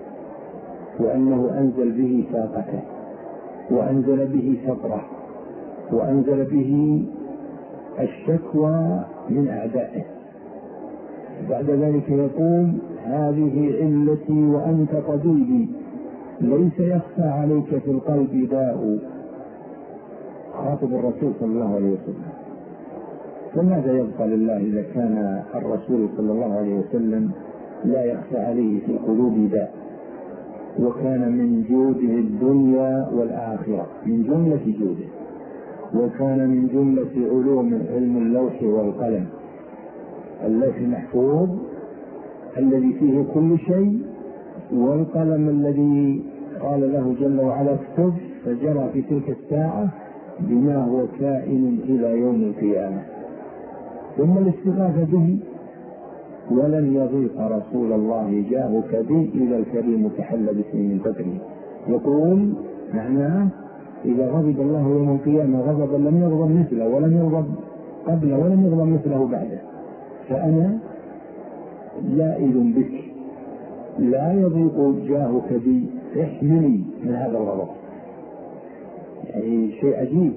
S2: وأنه أنزل به ساقته وأنزل به فقره وأنزل به الشكوى من أعدائه. بعد ذلك يقول هذه علتي وأنت طبيبي ليس يخفى عليك في القلب داء، خاطب الرسول صلى الله عليه وسلم. فماذا يبقى لله إذا كان الرسول صلى الله عليه وسلم لا يخفى عليه في القلوب داء، وكان من جوده الدنيا والآخرة، من جملة جوده، وكان من جملة علوم علم اللوح والقلم. اللوح المحفوظ الذي فيه كل شيء، والقلم الذي قال له جل وعلا اكتب، فجرى في تلك الساعة بما هو كائن إلى يوم القيامة. ثم الاستغاثة به: ولن يضيق رسول الله جاهك بي إذا الكريم تحل باسم من قدره. يقول معناه إذا غضب الله يوم القيامة غضبا لم يغضب مثله، ولم يغضب قبله، ولم يغضب مثله بعده، فأنا لائل بك لا يضيق جاهك بي، احمني من هذا الغضب. يعني شيء عجيب.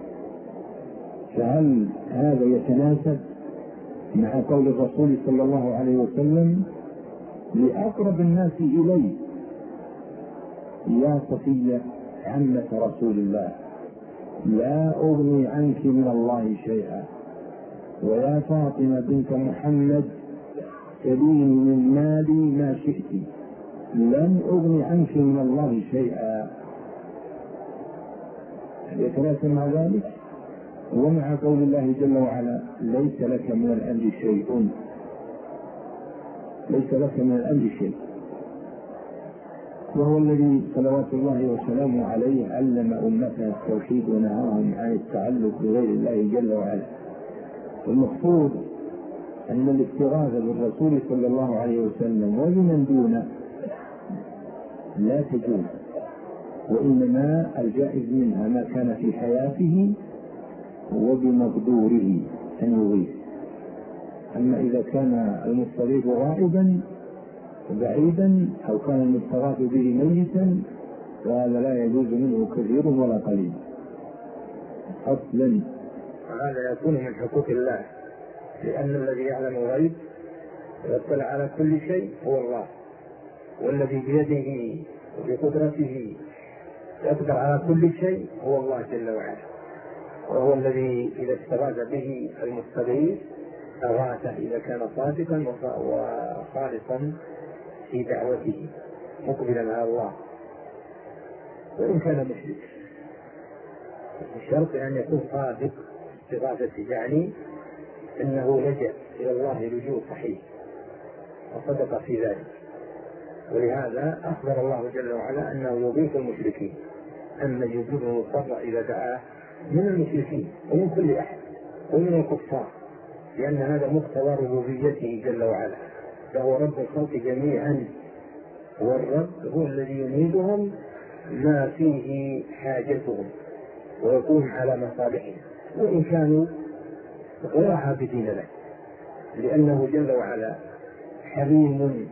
S2: فهل هذا يتناسب مع قول الرسول صلى الله عليه وسلم لأقرب الناس إليه: يا صفية عمة رسول الله لا أغني عنك من الله شيئا، ويا فاطمة بنت محمد سليني من مالي ما شئت، لن أغني عنك من الله شيئا. يتناسب مع ذلك ومع قول الله جل وعلا: ليس لك من الأمر شيء، ليس لك من الأمر شيء. وهو الذي صلوات الله وسلامه عليه علم أمته التوحيد ونهاهم عن التعلق بغير الله جل وعلا. المقصود أن الاستغاثة بالرسول صلى الله عليه وسلم وبمن دونه لا تجوز، وإنما الجائز منها ما كان في حياته وبمقدوره أن يغيث. أما إذا كان المستغيث غائبا بعيدا أو كان المستغاث به ميتا فهذا لا يجوز منه كثير ولا قليل أصلا.
S4: وهذا يكون من حقوق الله، لأن الذي يعلم الغيب ويطلع على كل شيء هو الله، والذي بيده وبقدرته يقدر على كل شيء هو الله جل وعلا، وهو الذي إذا استغاث به المستغيث أغاثه إذا كان صادقا وخالصا في دعوته مقبلا على الله، وإن كان مشرك. الشرط أن يكون صادق استغاثته، يعني أنه لجأ إلى الله لجوء صحيح وصدق في ذلك. ولهذا أخبر الله جل وعلا أنه يضيف المشركين، أن يجيب المضطر إذا دعاه من المشركين ومن كل أحد ومن الكفار، لأن هذا مقتضى ربوبيته جل وعلا، فهو رب الخلق جميعا، والرب هو الذي يميدهم ما فيه حاجتهم ويقوم على مصالحهم وإن كانوا غير عابدين له، لأنه جل وعلا حليم،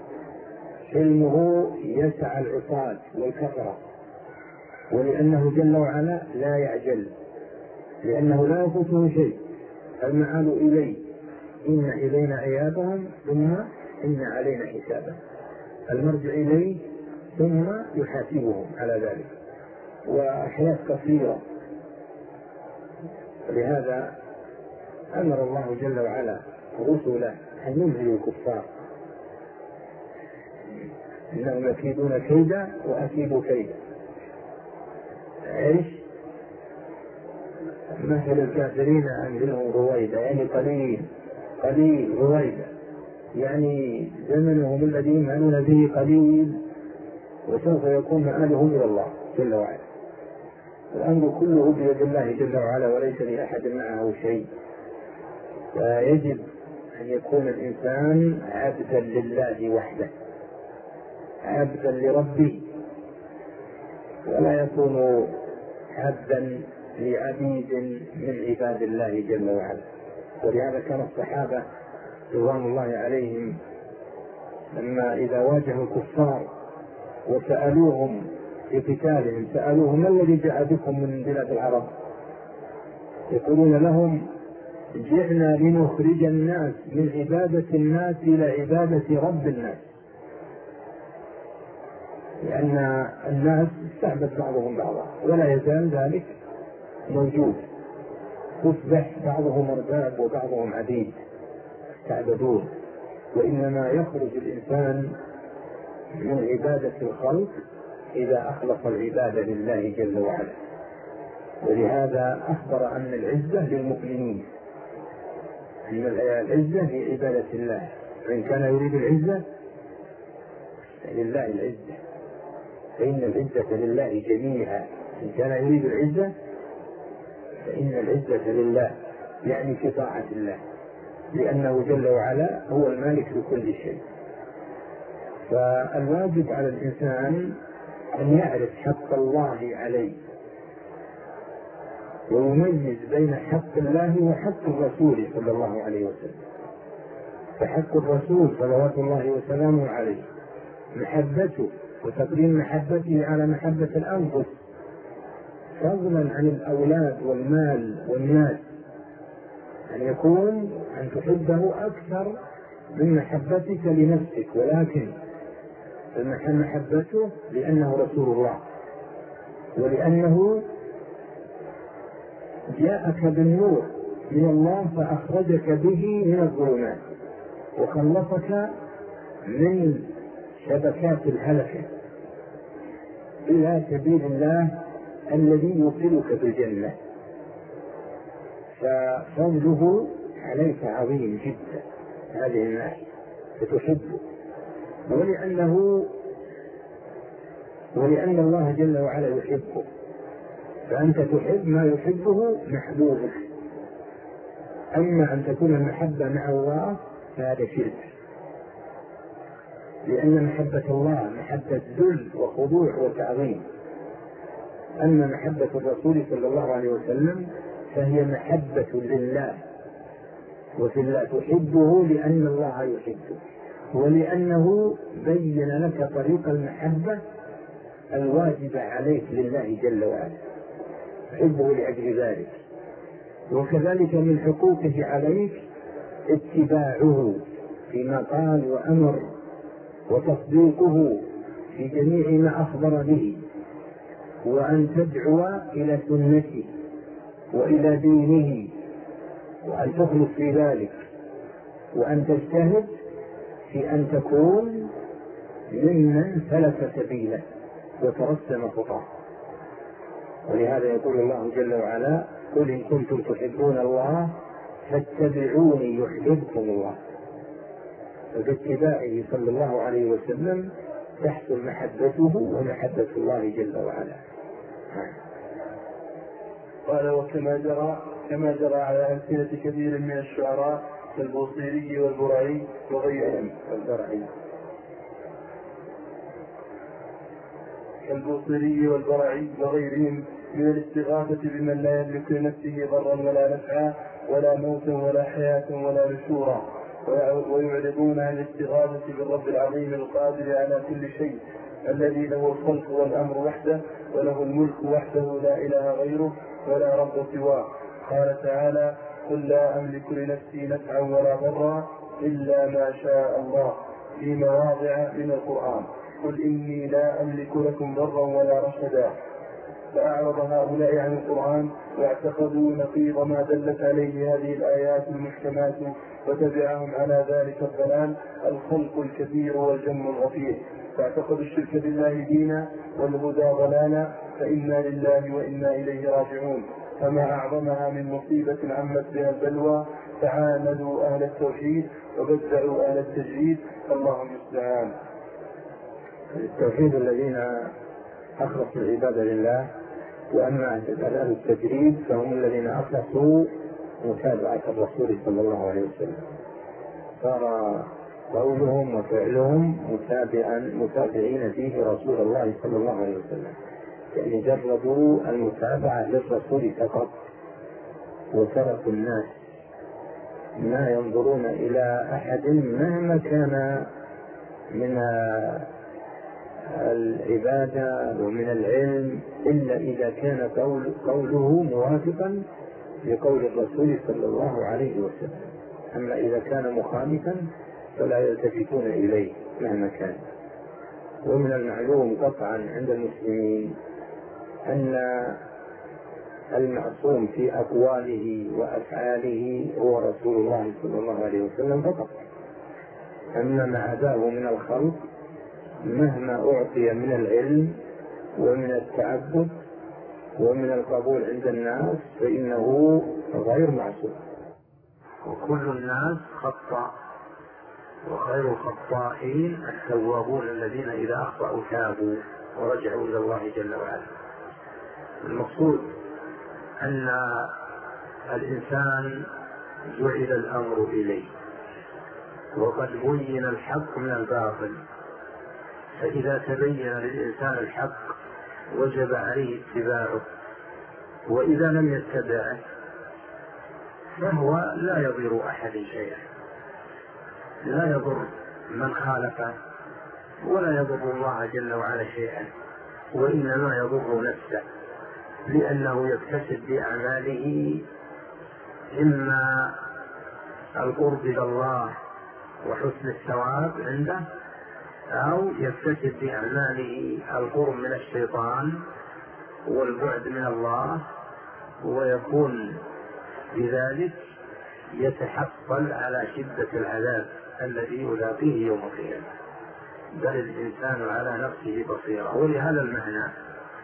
S4: حلمه يسع العصاة والكفرة، ولأنه جل وعلا لا يعجل، لأنه لا يفوته شيء. المعال إليه، إن إلينا إيابهم ثم إن علينا حسابا، المرجع إليه ثم يحاسبهم على ذلك، وأحياء كثيرة. لهذا أمر الله جل وعلا رسله أن ينزلوا الكفار: إنهم يكيدون كيدا وأكيد كيدا. إيش مثل الكافرين أنزلهم رويدا، يعني قليل رويدا، يعني زمنهم الذي يمعنون به قليل وسوف يكون مآلهم إلى الله جل وعلا. الأمر كله بيد الله جل وعلا وليس لأحد معه شيء، فيجب أن يكون الإنسان عبدا لله وحده، عبدا لربه، ولا يكون عبدا لعبيد من عباد الله جل وعلا. ولهذا كان الصحابة رضوان الله عليهم لما إذا واجهوا الكفار وسألوهم في قتالهم سألوهم: ما الذي جاء بكم من بلاد العرب؟ يقولون لهم: جئنا لنخرج الناس من عبادة الناس إلى عبادة رب الناس، لأن الناس استعبد بعضهم بعضا ولا يزال ذلك موجود، يصبح بعضهم أرباب وبعضهم عبيد استعبدون. وإنما يخرج الإنسان من عبادة الخلق إذا أخلص العبادة لله جل وعلا. ولهذا أخبر أن العزة للمؤمنين، أن العزة في عبادة الله فإن كان يريد العزة فلله العزة، فإن العزة لله جميعا. إن كان يريد العزة فإن العزة لله، يعني في طاعة الله، لأنه جل وعلا هو المالك لكل شيء. فالواجب على الإنسان أن يعرف حق الله عليه، ويميز بين حق الله وحق الرسول صلى الله عليه وسلم. فحق الرسول صلوات الله وسلامه عليه محبته وتقديم محبته على محبة الأنفس، فضلا عن الأولاد والمال والناس، أن يكون أن تحبه أكثر من محبتك لنفسك، ولكن محبته لأنه رسول الله، ولأنه جاءك بالنور من الله فأخرجك به من الظلمات وخلصك من شبكات الهلكة إلى سبيل الله الذي يوصلك بالجنة. ففضله عليك عظيم جدا هذه الناحية، فتحبه، ولأن الله جل وعلا يحبه، فأنت تحب ما يحبه محبوبك. أما أن تكون المحبة مع الله فهذا شرك، لأن محبة الله محبة ذل وخضوع وتعظيم. أما محبة الرسول صلى الله عليه وسلم فهي محبة لله وفي الله، تحبه لأن الله يحبه، ولأنه بين لك طريق المحبة الواجبة عليك لله جل وعلا، تحبه لأجل ذلك. وكذلك من حقوقه عليك اتباعه فيما قال وأمر، وتصديقه في جميع ما أخبر به، وأن تدعو إلى سنته وإلى دينه، وأن تخلص في ذلك، وأن تجتهد في أن تكون ممن سلك سبيله وترسم خطاه. ولهذا يقول الله جل وعلا: قل إن كنتم تحبون الله فاتبعوني يحببكم الله. وباتباعه صلى الله عليه وسلم تحصل محبته ومحبة الله جل وعلا.
S3: قال: كما جرى على أمثلة كثير من الشعراء كالبوصيري والبرعي وغيرهم من الاستغاثة بمن لا يملك لنفسه ضرا ولا نفعا ولا موتا ولا حياة ولا نشورا، ويعرضون عن الاستغاثة بالرب العظيم القادر على كل شيء الذي له الخلق والأمر وحده، وله الملك وحده لا إله غيره ولا رب سواه. قال تعالى: قل لا أملك لنفسي نفعا ولا ضرا إلا ما شاء الله، في مواضع من القرآن: قل إني لا أملك لكم ضرا ولا رشدا. فأعرض هؤلاء عن القرآن واعتقدوا نقيض ما دلت عليه هذه الآيات المحكمات، وتبعهم على ذلك الضلال الخلق الكثير والجم الغفير، فاعتقدوا الشرك بالله دينا والهدى ضلالا، فإنا لله وإنا إليه راجعون. فما أعظمها من مصيبة عمت بها البلوى، تعاندوا أهل التوحيد وبدعوا أهل التجريد، فالله المستعان.
S4: التوحيد الذين أخلصوا العبادة لله، وأما أهل التجريد فهم الذين أخلصوا متابعة الرسول صلى الله عليه وسلم، صار قولهم وفعلهم متابعين فيه رسول الله صلى الله عليه وسلم، يعني جربوا المتابعة للرسول فقط، وتركوا الناس ما ينظرون إلى أحد مهما كان من العبادة ومن العلم إلا إذا كان قوله موافقا لقول الرسول صلى الله عليه وسلم. أما إذا كان مخالفا فلا يلتفتون إليه مهما كان. ومن المعلوم قطعا عند المسلمين أن المعصوم في أقواله وأفعاله هو رسول الله صلى الله عليه وسلم فقط. أما ما عداه من الخلق مهما أعطي من العلم ومن التعبد ومن القبول عند الناس فإنه غير معصوم. وكل الناس خطأ وخير الخطائين التوابون الذين إذا أخطأوا تابوا ورجعوا إلى الله جل وعلا. المقصود أن الإنسان جعل الأمر إليه، وقد بين الحق من الباطل، فإذا تبين للإنسان الحق وجب عليه اتباعه، وإذا لم يتبعه فهو لا يضر أحد شيئا، لا يضر من خالفه ولا يضر الله جل وعلا شيئا، وإنما يضر نفسه، لأنه يكتسب بأعماله إما القرب إلى الله وحسن الثواب عنده، أو يكتسب بأعماله القرب من الشيطان والبعد من الله، ويكون بذلك يتحصل على شدة العذاب الذي يلاقيه يوم القيامة. بل الإنسان على نفسه بصيرة. ولهذا المعنى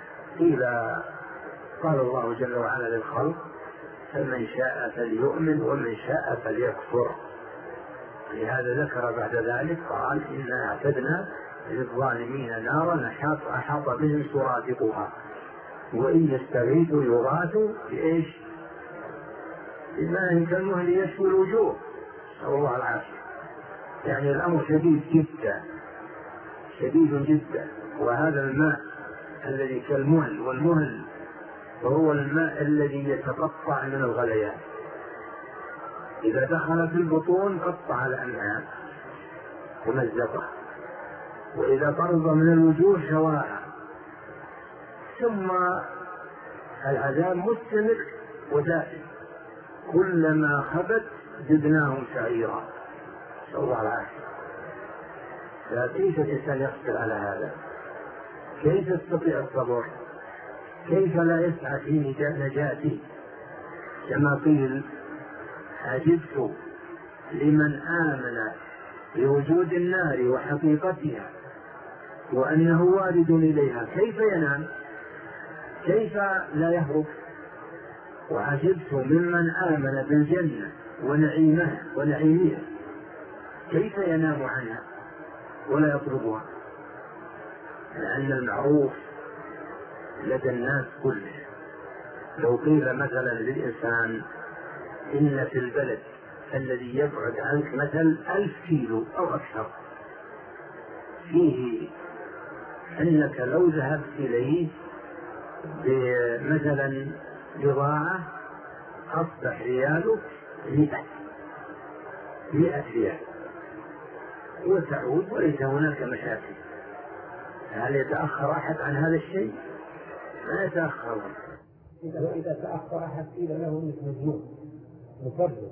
S4: قال الله جل وعلا للخلق: فمن شاء فليؤمن ومن شاء فليكفر. لهذا ذكر بعد ذلك قال: إنا أعتدنا للظالمين نارا أحاط بهم سرادقها وإن يستغيثوا يغاثوا بإيش؟ بماء كالمهل يشوي الوجوه، نسأل الله العافية. يعني الأمر شديد جدا، شديد جدا. وهذا الماء الذي كالمهل، والمهل وهو الماء الذي يتقطع من الغليان، إذا دخل في البطون قطع الأمعاء ومزقها، وإذا قرب من الوجوه شواها. ثم العذاب مستمر ودائم، كلما خبت زدناهم سعيرا، نسأل الله العافية. فكيف الإنسان يقدر على هذا؟ كيف يستطيع الصبر؟ كيف لا يسعى في نجاته؟ كما قيل: عجبت لمن آمن بوجود النار وحقيقتها وأنه وارد إليها، كيف ينام؟ كيف لا يهرب؟ وعجبت ممن آمن بالجنة ونعيمها، كيف ينام عنها ولا يطلبها؟ لأن المعروف لدى الناس كله. لو قيل مثلا للإنسان: إن في البلد الذي يبعد عنك مثل 1000 كيلو أو أكثر فيه أنك لو ذهبت إليه مثلا بضاعة أصبح ريالك 100 ريال وتعود وليس هناك مشاكل، هل يتأخر أحد عن هذا الشيء؟ ما يتأخر. إذا تأخر أحد قيل له مثل مجنون مفرط،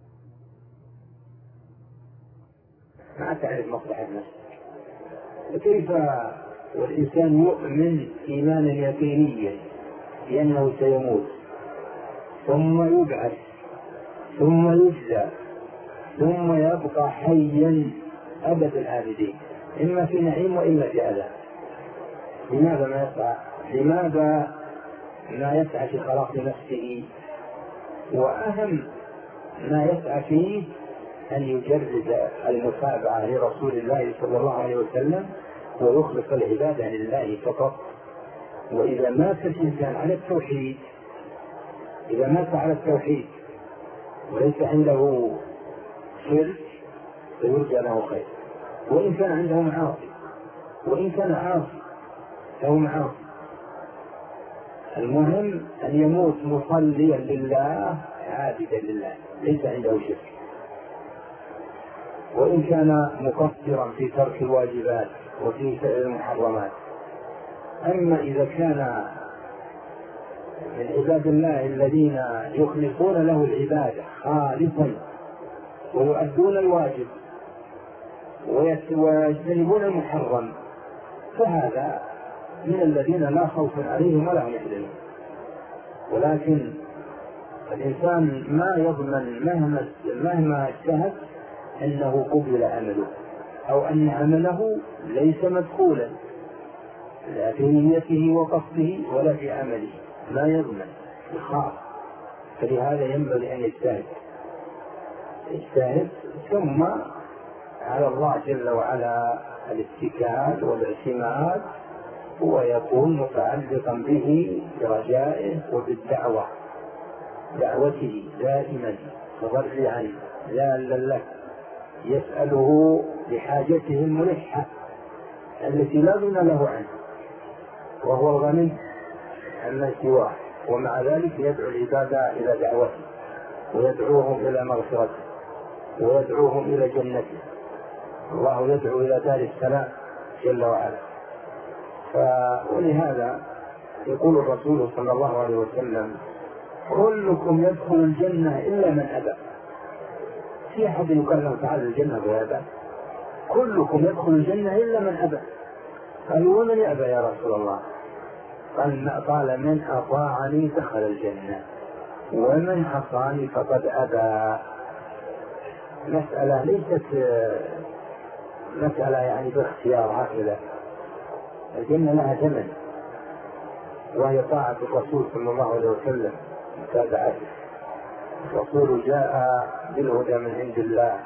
S4: ما تعرف مصلحة نفسك. وكيف والإنسان يؤمن إيمانا يقينيا بأنه سيموت ثم يبعث ثم يجزى ثم يبقى حيا أبد الآبدين، إما في نعيم وإما في عذاب؟ لماذا ما يسعى؟ لماذا ما يسعى في خلاص نفسه؟ وأهم ما يسعى فيه أن يجرد المتابعة لرسول الله صلى الله عليه وسلم ويخلص العبادة لله فقط. وإذا مات الإنسان على التوحيد، إذا مات على التوحيد وليس عنده شرك فيرجى له خير، وإن كان عنده معاصي، وإن كان عاصي له معاصي. المهم أن يموت مصليا لله عابدا لله ليس عنده شرك، وإن كان مقصرا في ترك الواجبات وفي فعل المحرمات. أما إذا كان من عباد الله الذين يخلصون له العبادة خالصا ويؤدون الواجب ويجتنبون المحرم، فهذا من الذين لا خوف عليهم ولا هم يحزنون. ولكن الإنسان ما يضمن مهما اجتهد أنه قبل عمله أو أن عمله ليس مدخولا لا في نيته وقصده ولا في عمله، ما يضمن، يخاف. فلهذا ينبغي أن يجتهد ثم على الله جل وعلا الاتكال والاعتماد هو يكون متعلقا به برجائه وبالدعوة، دعوته دائما مضرعا ذالا له يسأله بحاجته الملحة التي لا غنى له عنه، وهو الغني عما سواه، ومع ذلك يدعو العباد إلى دعوته ويدعوهم إلى مغفرته ويدعوهم إلى جنته. الله يدعو إلى دار السلام جل وعلا. ولهذا يقول الرسول صلى الله عليه وسلم: كلكم يدخل الجنة إلا من أبى. في أحد يكلم تعالى الجنة بهذا؟ كلكم يدخل الجنة إلا من أبى. قالوا: ومن يأبى يا رسول الله؟ قال: من أطاعني دخل الجنة ومن عصاني فقد أبى. مسألة ليست مسألة يعني باختيار هكذا، الجنة لها ثمن، وهي طاعة الرسول صلى الله عليه وسلم متابعته. الرسول جاء بالهدى من عند الله،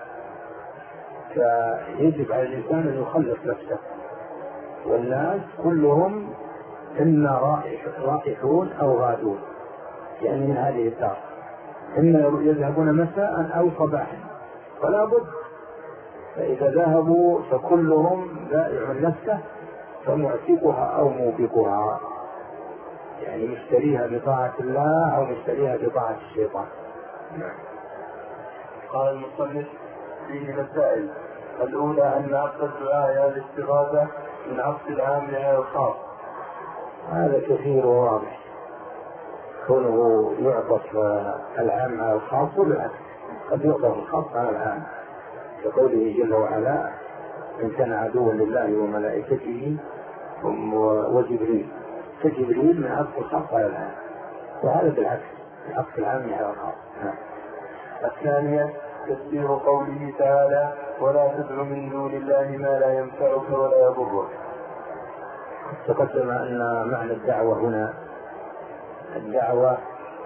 S4: فيجب على الإنسان أن يخلص نفسه، والناس كلهم إما رائحون أو غادون، يعني من هذه الدار، إما يذهبون مساء أو صباحا، فلا بد. فإذا ذهبوا فكلهم بائع نفسه، فمعتقها أو موبقها، يعني مشتريها بطاعة الله أو مشتريها بطاعة الشيطان.
S3: قال المصنف: فيه مسائل. الأولى أن عقد الدعاء الاستغاثة من عطف العام على الخاص.
S4: هذا كثير وواضح، كونه يعطف العام على الخاص، بالعكس قد يعطف الخاص على العام، كقوله جل وعلا: إن كان عدوا لله وملائكته وجبريل، فجبريل من عطف الخاص على العام، وهذا بالعكس عطف العام على الخاص.
S3: الثانية تفسير قوله تعالى: ولا تدع من دون الله ما لا ينفعك ولا يضرك.
S4: تقدم أن معنى الدعوة هنا، الدعوة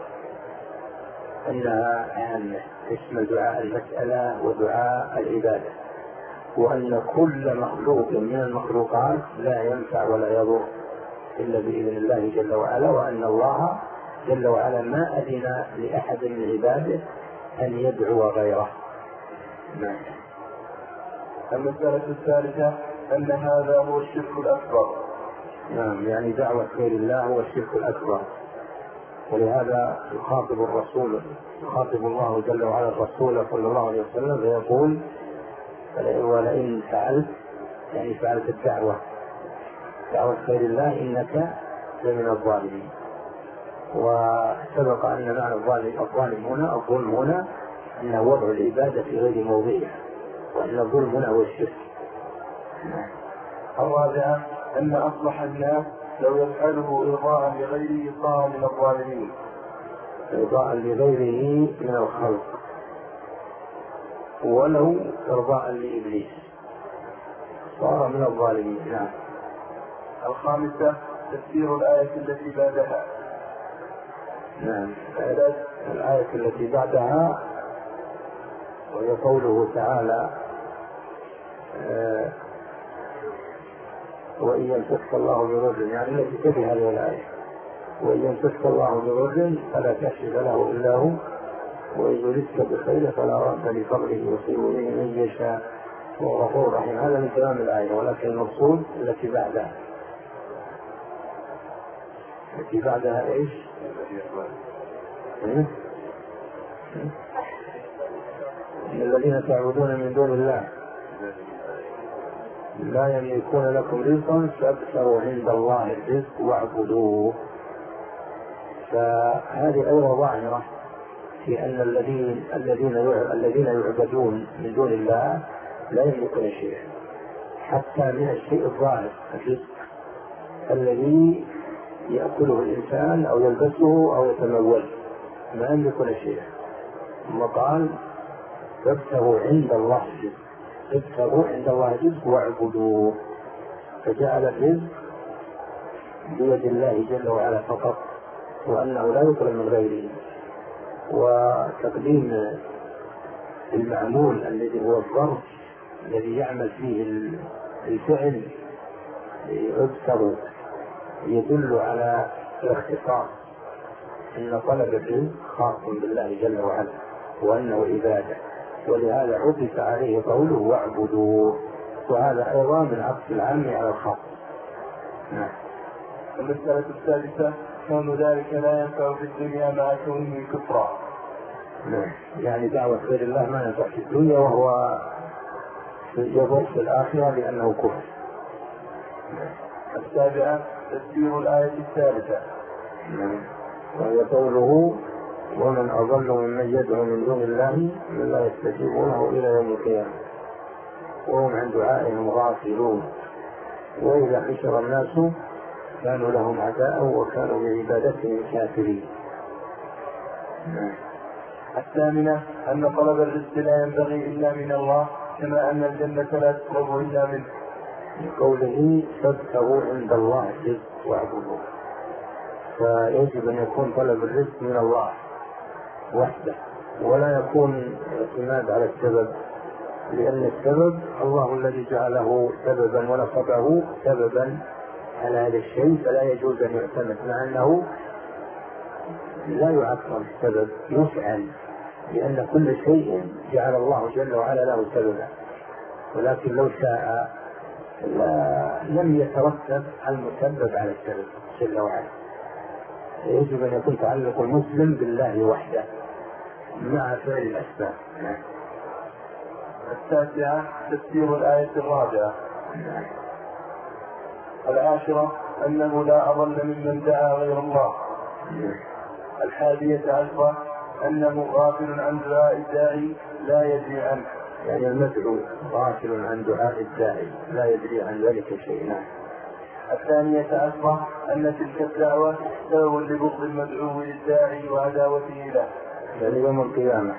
S4: أنها عامة تشمل دعاء المسألة ودعاء العبادة، وأن كل مخلوق من المخلوقات لا ينفع ولا يضر إلا بإذن الله جل وعلا، وأن الله جل وعلا ما أذن لأحد من عباده أن يدعو غيره.
S3: المسألة الثالثة أن هذا هو الشرك الأكبر.
S4: نعم، يعني دعوة غير الله هو الشرك الأكبر، ولهذا يخاطب الله جل وعلا الرسول صلى الله عليه وسلم فيقول: ولئن فعلت، يعني فعلت الدعوة دعوة غير الله إنك لمن الظالمين. وسبق أن معنى الظالم هنا، الظلم هنا، أنه وضع العبادة في غير موضعها، وأن الظلم هنا هو الشرك.
S3: الرابعة أن أصلح الناس لو يفعله إرضاء لغيره صار من الظالمين.
S4: إرضاء لغيره من الخلق، ولو إرضاء لإبليس صار من الظالمين. نعم.
S3: الخامسة تفسير الآية التي بعدها.
S4: نعم، الآية التي بعدها وهي قوله تعالى: وإن يمسك الله بضر، يعني التي تبي هذه الآية: وإن يمسك الله بضر فلا كاشف له إلا هو، وإن يردك بخير فلا رد لفضله يصيب به من يشاء وهو غفور رحيم. هذا من كلام الآية، ولكن المقصود التي بعدها. التي بعدها إيش؟ الذين تعبدون من دون الله لا يملكون لكم رزقا فابتغوا عند الله الرزق واعبدوه. فهذه أيضا ظاهرة في أن الذين يعبدون من دون الله لا يملكون شيئا، حتى من الشيء الظاهر الرزق الذي يأكله الإنسان أو يلبسه أو يتمول، ما يملكون شيئا. ثم قال: فابتغوا عند الله الرزق، ابتغوا عند الله الرزق واعبدوه، فجعل الرزق بيد الله جل وعلا فقط، وأنه لا يطلب من غيره. وتقديم المعمول الذي هو الظرف الذي يعمل فيه الفعل يذكر يدل على الاختصاص، ان طلب العلم خاص بالله جل وعلا وانه عباده، ولهذا عطف عليه قوله واعبدوا، وهذا ايضا من عطف العام على الخاص. نعم.
S3: المسألة الثالثة كون ذلك لا ينفع في الدنيا مع كونه كفرا.
S4: نعم. يعني دعوة غير الله ما ينفع في الدنيا وهو يضر في الآخرة لأنه كفر.
S3: السابعة تفسير الآية الثالثة.
S4: نعم. وهي قوله ومن أضل ممن يدعو من دون الله من لا يستجيبونه إلى يوم القيامة وهم عن دعائهم غافلون وإذا حشر الناس كانوا لهم عداء وكانوا بعبادتهم كافرين.
S3: الثامنة أن طلب الرزق لا ينبغي إلا من الله كما أن الجنة لا تطلب إلا منه،
S4: لقوله فابتغوا عند الله الرزق واعبدوه، فيجب أن يكون طلب الرزق من الله وحده ولا يكون اعتماد على السبب، لأن السبب الله الذي جعله سببا ونصبه سببا على هذا الشيء، فلا يجوز أن يعتمد، مع أنه لا يعطل السبب يفعل، لأن كل شيء جعل الله جل وعلا له سببا، ولكن لو شاء لم يترتب المسبب على السبب جل وعلا. يجب أن يكون تعلق المسلم بالله وحده مع فعل الأسباب.
S3: التاسعة تفسير الآية الرابعة. العاشرة أنه لا أضل ممن دعا غير الله. الحادية عشرة أنه غافل عن دعاء الداعي لا يدري عنه،
S4: يعني المدعو غافل عن دعاء الداعي لا يدري عن ذلك شيء.
S3: الثانية عشرة أن تلك الدعوة سبب لبغض المدعو للداعي وعداوته له،
S4: يعني يوم القيامة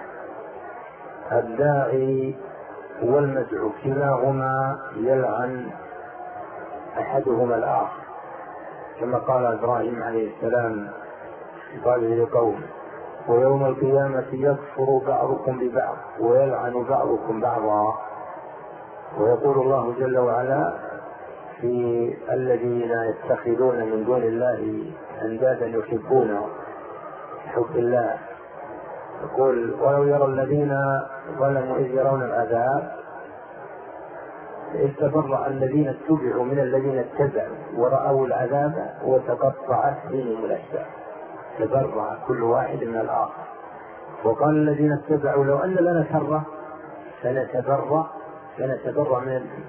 S4: الداعي والمدعو كلاهما يلعن أحدهما الآخر، كما قال إبراهيم عليه السلام قال لقومه ويوم القيامة يكفر بعضكم ببعض ويلعن بعضكم بعضا. ويقول الله جل وعلا في الذين يتخذون من دون الله أندادا يحبون حب الله، يقول ولو يرى الذين ظلموا إذ يرون العذاب إذ تبرأ الذين اتبعوا من الذين اتبعوا ورأوا العذاب وتقطعت بهم الأسباب، تبرأ كل واحد من الآخر. وقال الذين اتبعوا لو أن لنا كرة سنتبرأ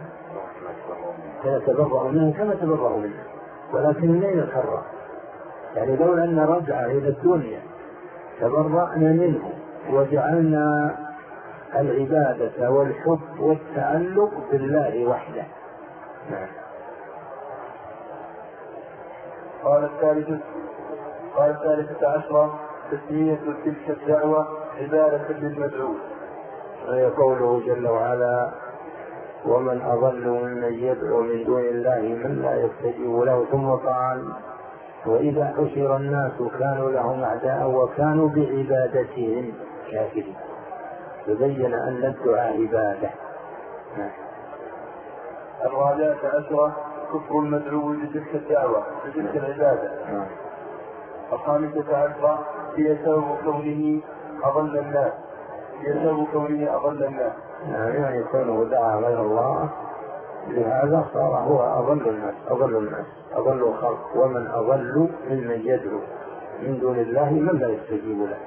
S4: منهم كما تبرأوا منه، ولكن إلينا كرة، يعني لولا أن رجع إلى الدنيا تبرأنا منه وجعلنا العبادة والحب والتعلق بالله وحده.
S3: قال الثالثة عشرة تسمية تلك الدعوة عبادة للمدعو،
S4: وهي قوله جل وعلا ومن أضل ممن يدعو من دون الله من لا يستجيب له، ثم قال وإذا حشر الناس كانوا لهم أعداء وكانوا بعبادتهم كافرين، تبين أن الدعاء عبادة.
S3: الرابعة عشرة كفر المدعو بتلك الدعوة بتلك العبادة. الخامسة عشرة هي سبب كونه أضل الناس،
S4: يعني كونه دعا غير الله لهذا صار هو أضل الناس أضل الخلق، ومن أضل ممن يدعو من دون الله من لا يستجيب له.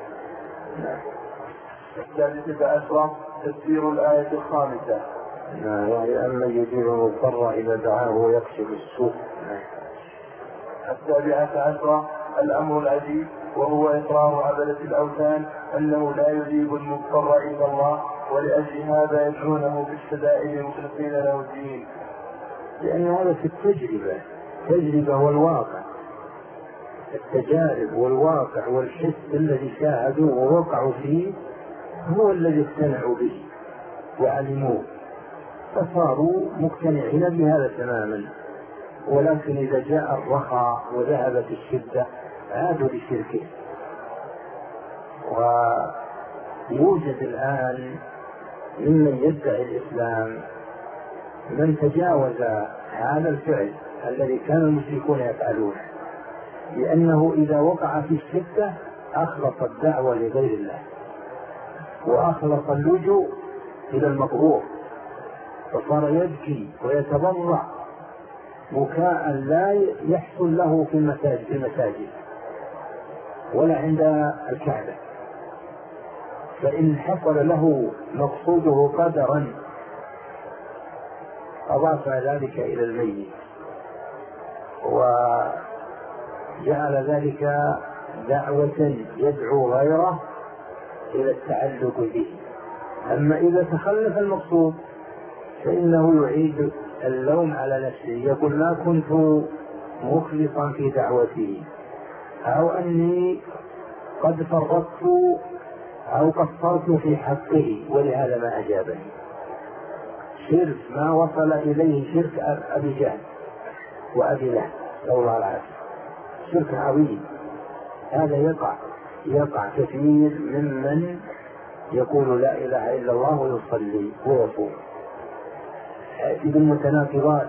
S3: السادسة عشرة تفسير الآية الخامسة،
S4: يعني أما يجيب المضطر إذا دعاه ويكشف السوء.
S3: السابعة عشرة الأمر العجيب وهو إقرار عبدة الأوثان أنه لا يجيب المضطر إلا الله، ولأجل هذا يدعونه في الشدائد مخلصين له الدين،
S4: لأن هذا في التجربة والواقع، التجارب والواقع والحس الذي شاهدوه ووقعوا فيه هو الذي اقتنعوا به وعلموه فصاروا مقتنعين بهذا تماما. ولكن إذا جاء الرخاء وذهبت الشدة عادوا لشركه. ويوجد الآن ممن يدعي الإسلام من تجاوز هذا الفعل الذي كان المشركون يفعلونه، لأنه إذا وقع في الشدة أخلص الدعوة لغير الله وأخلص اللجوء إلى المقبور، فصار يبكي ويتضرع بكاء لا يحصل له في المساجد ولا عند الكعبة. فإن حصل له مقصوده قدرا أضاف ذلك إلى الميت وجعل ذلك دعوة يدعو غيره إلى التعلق به. أما إذا تخلف المقصود فإنه يعيد اللوم على نفسه، يقول ما كنت مخلصا في دعوته، أو أني قد فرطت أو قصرت في حقه ولهذا ما أجابني. شرك ما وصل إليه شرك أبي جهل وأبي لهب نسأل الله العافية، شرك عظيم. هذا يقع كثير ممن يقول لا إله إلا الله ويصلي ويصوم، يأتي بالمتناقضات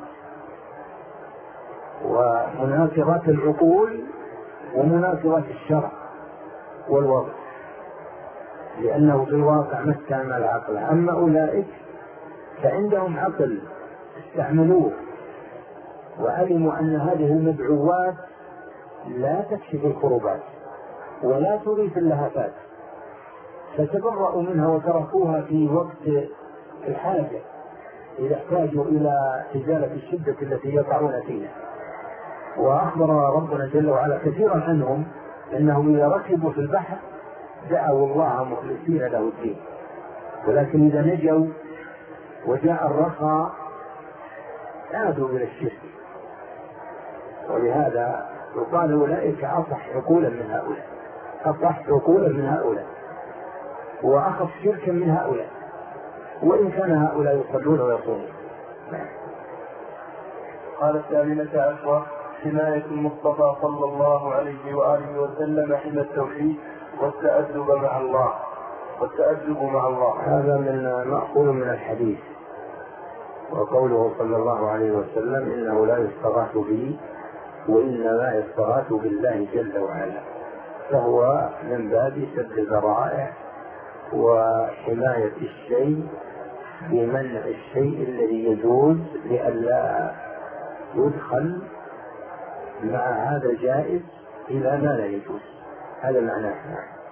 S4: ومناقضات العقول ومناقضات الشرع والوضع، لأنه في الواقع ما استعمل العقل. أما أولئك فعندهم عقل استعملوه وعلموا أن هذه المدعوات لا تكشف الكربات ولا تضيف اللهفات، فتبرأوا منها وتركوها في وقت الحاجة إذا احتاجوا إلى إزالة الشدة التي يقعون فيها. وأخبر ربنا جل وعلا كثيرا عنهم أنهم إذا ركبوا في البحر دعوا الله مخلصين له الدين، ولكن إذا نجوا وجاء الرخاء عادوا إلى الشرك. ولهذا يقال أولئك أصح عقولا من هؤلاء، أصح عقولا من هؤلاء وأخف شركا من هؤلاء، وإن كان هؤلاء يصلون ويصومون.
S3: قال 18 حماية المصطفى صلى الله عليه وآله وسلم حمى التوحيد والتأدب مع الله.
S4: هذا من مأخوذ من الحديث، وقوله صلى الله عليه وسلم إنه لا يستغاث بي وإنما يستغاث بالله جل وعلا، فهو من باب سد الذرائع وحماية الشيء بمنع الشيء الذي يجوز لئلا يدخل مع هذا الجائز إلى ما لا يجوز. هذا معناه.